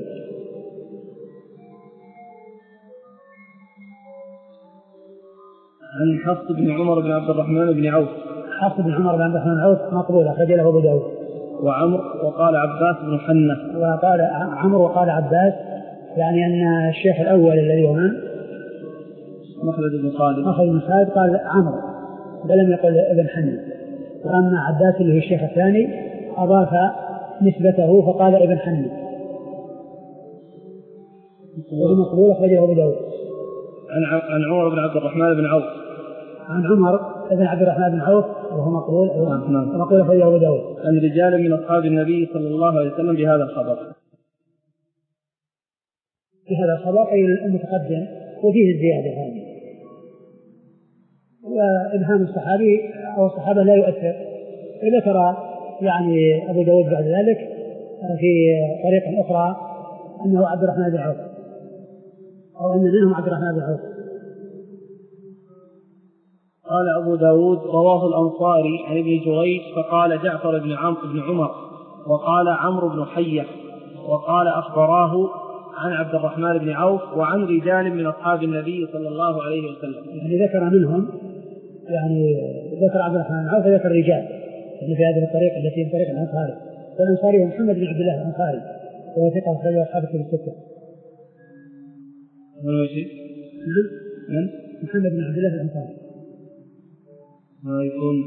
عن حفص بن عمر بن عبد الرحمن بن عوف. حفص بن عمر بن عبد الرحمن بن عوف مقبول أخرج له أبو داود. وعمر وقال عباس بن حنة. وقال عمر وقال عباس يعني أن الشيخ الأول الذي هو من مخلد بن خالد مخلد بن خالد قال عمرو بل لم يقل ابن حنة. وأما عباس اللي هو الشيخ الثاني أضاف نسبته فقال ابن حنة. وهو مقبول أخرجه أبو داود. عن عن عمر بن عبد الرحمن بن عوف. عن عمر بن عبد الرحمن بن عوف وهو مقبول ومقبول أخرجه أبو داود. عن رجال من أصحاب النبي صلى الله عليه وسلم بهذا الخبر. بهذا الخبر أي المتقدم وفيه الزيادة هذه. وإبهام الصحابي أو الصحابة لا يؤثر. ذكر يعني أبو داود بعد ذلك في طريقة أخرى أنه عبد الرحمن بن عوف أو أن منهم عبد الرحمن بن عوف. قال أبو داود رواه الأنصاري عن ابن جريج فقال جعفر بن عمرو بن عمر وقال عمرو بن حية وقال أخبراه عن عبد الرحمن بن عوف وعن رجال من أصحاب النبي صلى الله عليه وسلم. يعني ذكر منهم يعني ذكر عبد الرحمن بن عوف وذكر رجال يعني في هذه الطريقة التي هي طريق الأنصاري. والأنصاري هو محمد بن عبد الله الأنصاري وهو ثقة أخرجه أصحاب الكتب الستة. من وجه؟ من؟ محمد بن عبد الله الأنصاري. ما يكون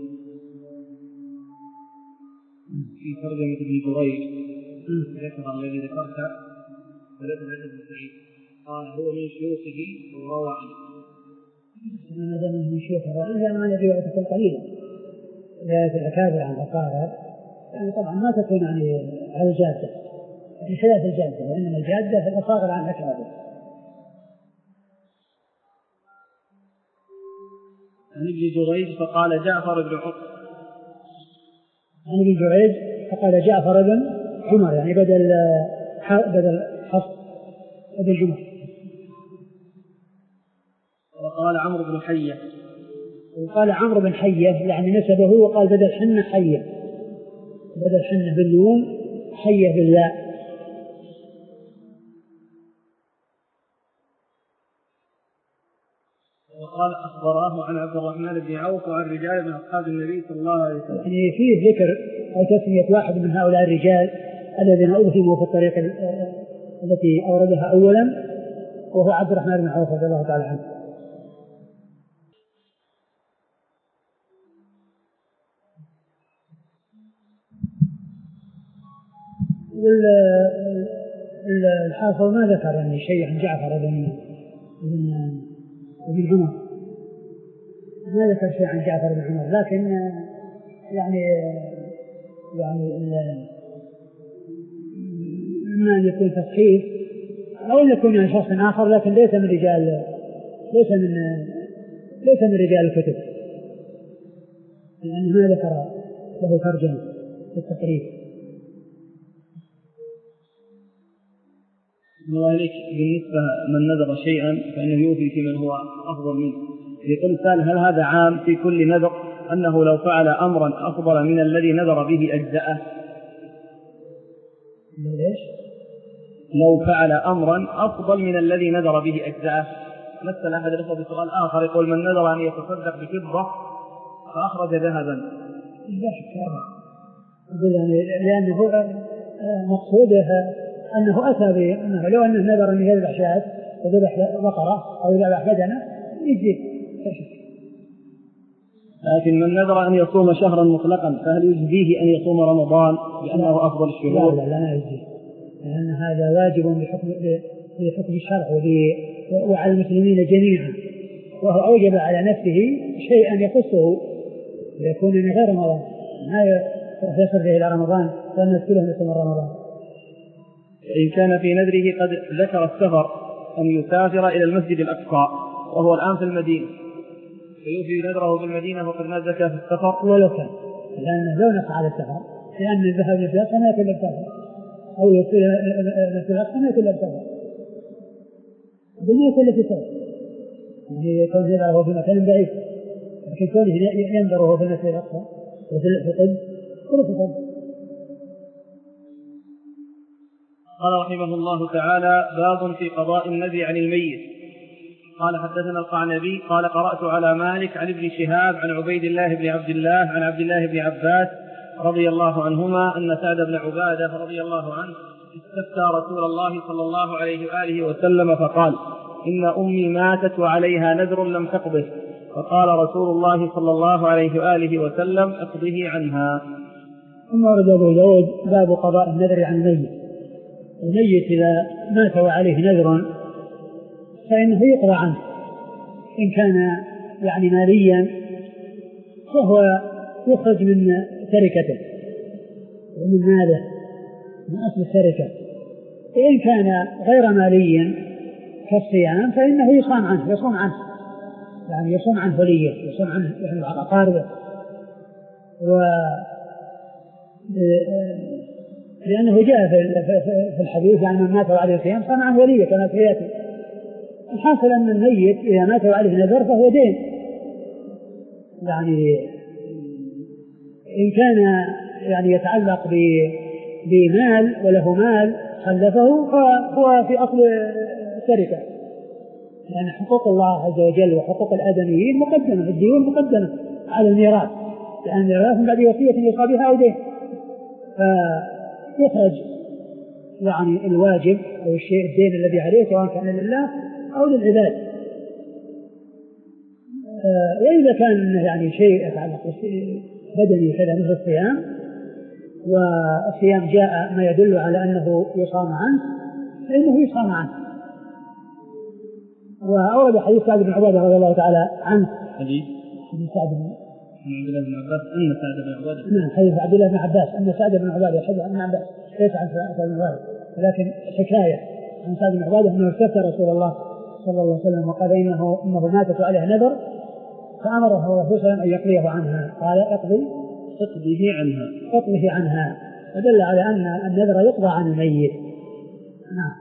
في ترجمة ابن جريج ذكر الذي ذكرت ولكن عند ابن سعيد قال هو من شيوخه وروى عنه. ما دام من شيوخه إذا ما الذي يعتقد قليلا رواية الأكابر عن الأصاغر يعني طبعا ما تكون يعني على الجادة في خلاف الجادة وإنما الجادة في الأصاغر عن الأكابر. عن ابن جريج فقال جعفر بن عمر. عن ابن جريج فقال جعفر بن عمر يعني بدل بدل حفص بدل جمر. وقال عمرو بن حية. وقال عمرو بن حية يعني نسبه وقال بدل حنة حية بدل حنة بالنون حية باللاء. وقال أخبراه عن عبد الرحمن بن عوف وعن رجال من أصحاب النبي صلى الله عليه وسلم. يعني فيه ذكر أو تسمية واحد من هؤلاء الرجال الذين أبهموا في الطريق التي أوردها أولا وهو عبد الرحمن بن عوف رضي الله تعالى عنه. والحافظ ما ذكر يعني شيء عن جعفر بن بن عمر ما ذكر شيء عن جعفر بن عمر لكن يعني يعني إما أن يكون تصحيح أو أن يكون عن شخص آخر لكن ليس من رجال ليس من ليس من رجال الكتب لأنه ما ذكر له ترجمة في التقريب. الله عليك بالنسبة من نذر شيئا فإنه يوفي في من هو أفضل منه. يقول السائل هل هذا عام في كل نذر أنه لو فعل أمرا أفضل من الذي نذر به أجزأه؟ ليش؟ لو فعل أمرا أفضل من الذي نذر به أجزاءه. مثل أحد الأخوة بسؤال آخر يقول: من نذر أن يتصدق بفضة فأخرج ذهبا. لا شك هذا، يعني لأنه مقصوده أنه أتى بأنه لو أنه نذر أن يذبح شاة وذبح بقرة أو يذبح بدنة يجزي. لكن من نذر أن يصوم شهرا مطلقا فهل يجزيه أن يصوم رمضان لأنه أفضل الشهور؟ لا لا لا يجزيه، لأن هذا واجب بحكم بحكم الشرع وعلى المسلمين جميعا، وهو أوجب على نفسه شيئا يخصه ويكون من غير رمضان، ما يصل به إلى رمضان وأن يدخله مثل رمضان. إن كان في نذره قد ذكر السفر أن يسافر إلى المسجد الأقصى وهو الآن في المدينة فيوفي نذره في المدينة وقد ما زكى في السفر ولو كان، لأنه لو نقع على السفر، لأن الذهاب إلى الأقصى ما يكون السفر، أو يوصل إلى الأقصى ما يكون السفر، بدون يكون في سفر، يعني يكون نذره في مكان بعيد، لكن كونه ينذره في المسجد الأقصى وفي الحقد كله في سفر. قال رحمه الله تعالى: باب في قضاء النذر عن الميت. قال حدثنا القعنبي قال: قرأت على مالك عن ابن شهاب عن عبيد الله بن عبد الله عن عبد الله بن عباس رضي الله عنهما أن سعد بن عبادة رضي الله عنه استفتى رسول الله صلى الله عليه وآله وسلم فقال: إن أمي ماتت وعليها نذر لم تقضه، فقال رسول الله صلى الله عليه وآله وسلم: اقضه عنها. ثم ورد أبو داود باب قضاء النذر عن الميت. الميت إذا مات وعليه نذر فإنه يقضى عنه، إن كان يعني ماليا فهو يخرج من تركته ومن ماله من أصل التركة، وإن كان غير ماليا كالصيام فإنه يصام عنه يصوم عنه يعني يصوم عنه وليه، يصوم عنه يعني أقاربه، و لأنه جاء في الحديث يعني من مات وعليه صيام صام عنه وليه كما سيأتي. الحاصل أن الميت إذا مات وعليه نذر فهو دين، يعني إن كان يعني يتعلق بمال وله مال خلفه فهو في أصل التركة، لأن حقوق الله عز وجل وحقوق الآدميين مقدمة، الديون مقدمة على الميراث، لأن الميراث من بعد وصية يوصى بها أو دين، فيخرج يعني الواجب أو الشيء الدين الذي عليه سواء كان لله أو للعباد. وإذا كان يعني شيء يتعلق بدني كذا مثل الصيام، والصيام جاء ما يدل على أنه يصام عنه فإنه يصام عنه. وأورد حديث سعد بن عبادة رضي الله تعالى عنه حديث سعد بن عبد الله بن عباس أن سعد بن عبادة نعم حديث عبد الله بن عباس أن سعد بن عبادة حديث عن عباس ليس عن سعد بن عبادة ولكن حكاية عن سعد بن عبادة أنه استفتى رسول الله صلى الله عليه وسلم وقال إنه إنه ماتت عليه نذر فأمره الرسول صلى الله عليه وسلم أن يقضيه عنها، قال اقضي اقضه عنها اقضه عنها، فدل على أن النذر يقضى عن الميت. نعم.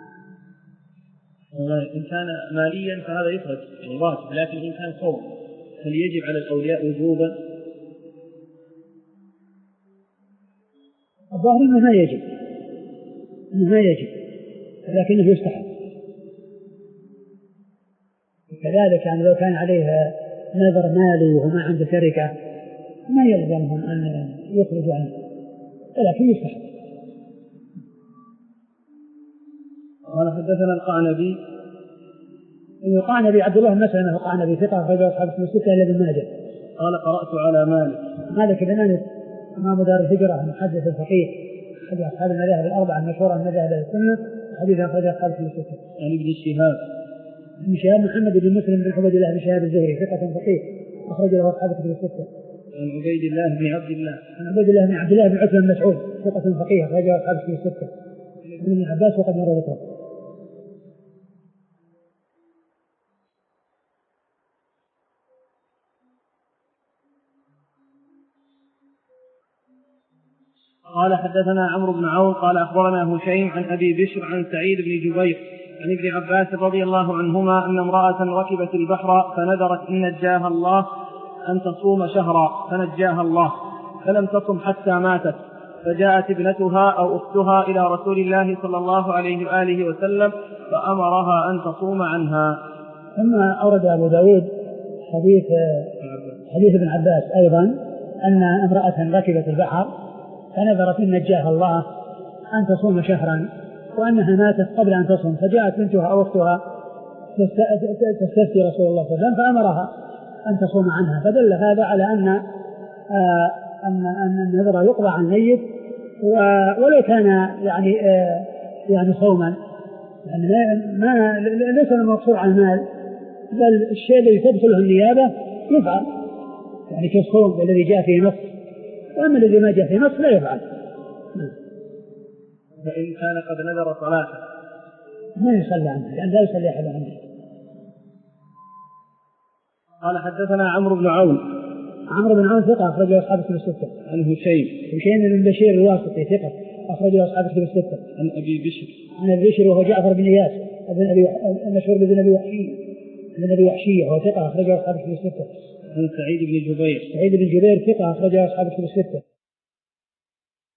إن كان ماليا فهذا يخرج يعني واجب، لكن إن كان صوم فليجب على الأولياء وجوبا. الظاهر أنه ما يجب أنه ما يجب لكنه يستحب. كذلك يعني لو كان عليها نذر مالي وما عنده تركة ما يلزمهم أن يخرجوا عنه، ولكن يستحب. قال حدثنا القعنبي القعنبي عبد الله بن مسلمة القعنبي ثقة أخرجه أصحاب الكتب الستة إلا ابن ماجه. قال قرأت على مالك مالك بن أنس إمام دار الهجرة محدث الفقيه أحد أصحاب المذاهب الأربعة المشهورة من مذاهب السنة، حديث أخرجه أصحاب الكتب الستة. عن ابن شهاب ابن شهاب محمد بن مسلم بن عبيد الله بن شهاب الزهري ثقة فقيه أخرج له أصحاب الكتب الستة. عن عبيد الله بن عبد الله عن عبيد الله بن عبد الله بن عتبة بن مسعود ثقة فقيه أخرج له أصحاب الكتب الستة. ابن عباس وقد مر ذكره. قال حدثنا عمرو بن عون قال أخبرنا هشيم عن أبي بشر عن سعيد بن جبير عن ابن عباس رضي الله عنهما أن امرأة ركبت البحر فنذرت إن نجاها الله أن تصوم شهرا فنجاها الله، فلم تصم حتى ماتت، فجاءت ابنتها أو أختها إلى رسول الله صلى الله عليه وآله وسلم فأمرها أن تصوم عنها. ثم أورد أبو داود حديث حديث ابن عباس أيضا أن امرأة ركبت البحر فنذرت إن نجاها الله أن تصوم شهرا وأنها ماتت قبل أن تصوم، فجاءت بنتها أو أختها تستفتي رسول الله صلى الله عليه وسلم فأمرها أن تصوم عنها، فدل هذا على أن آه أن أن النذر يقضى عن الميت ولو كان يعني آه يعني صوما، يعني ما ليس المقصود عن المال بل الشيء الذي تدخله النيابة يفعل، يعني كالصوم الذي جاء فيه نص، وأما الذي ما جاء فيه نص لا يفعل. فإن كان قد نذر صلاة ما يصلى عنها لأن لا يصلي أحد عنها. قال حدثنا عمرو بن عون. عمرو بن عون ثقة أخرجه أصحاب الكتب الستة. عن هشيم. هشيم بن بشير الواسطي ثقة أخرجه أصحاب الكتب الستة. عن أبي بشر. عن أبي بشر وهو جعفر بن إياس ابن أبي المشهور بن أبي وحشية بن أبي وحشية وهو ثقة أخرجه أصحاب الكتب الستة. عن سعيد بن جبير. سعيد بن جبير ثقة أخرجه أصحاب الكتب الستة.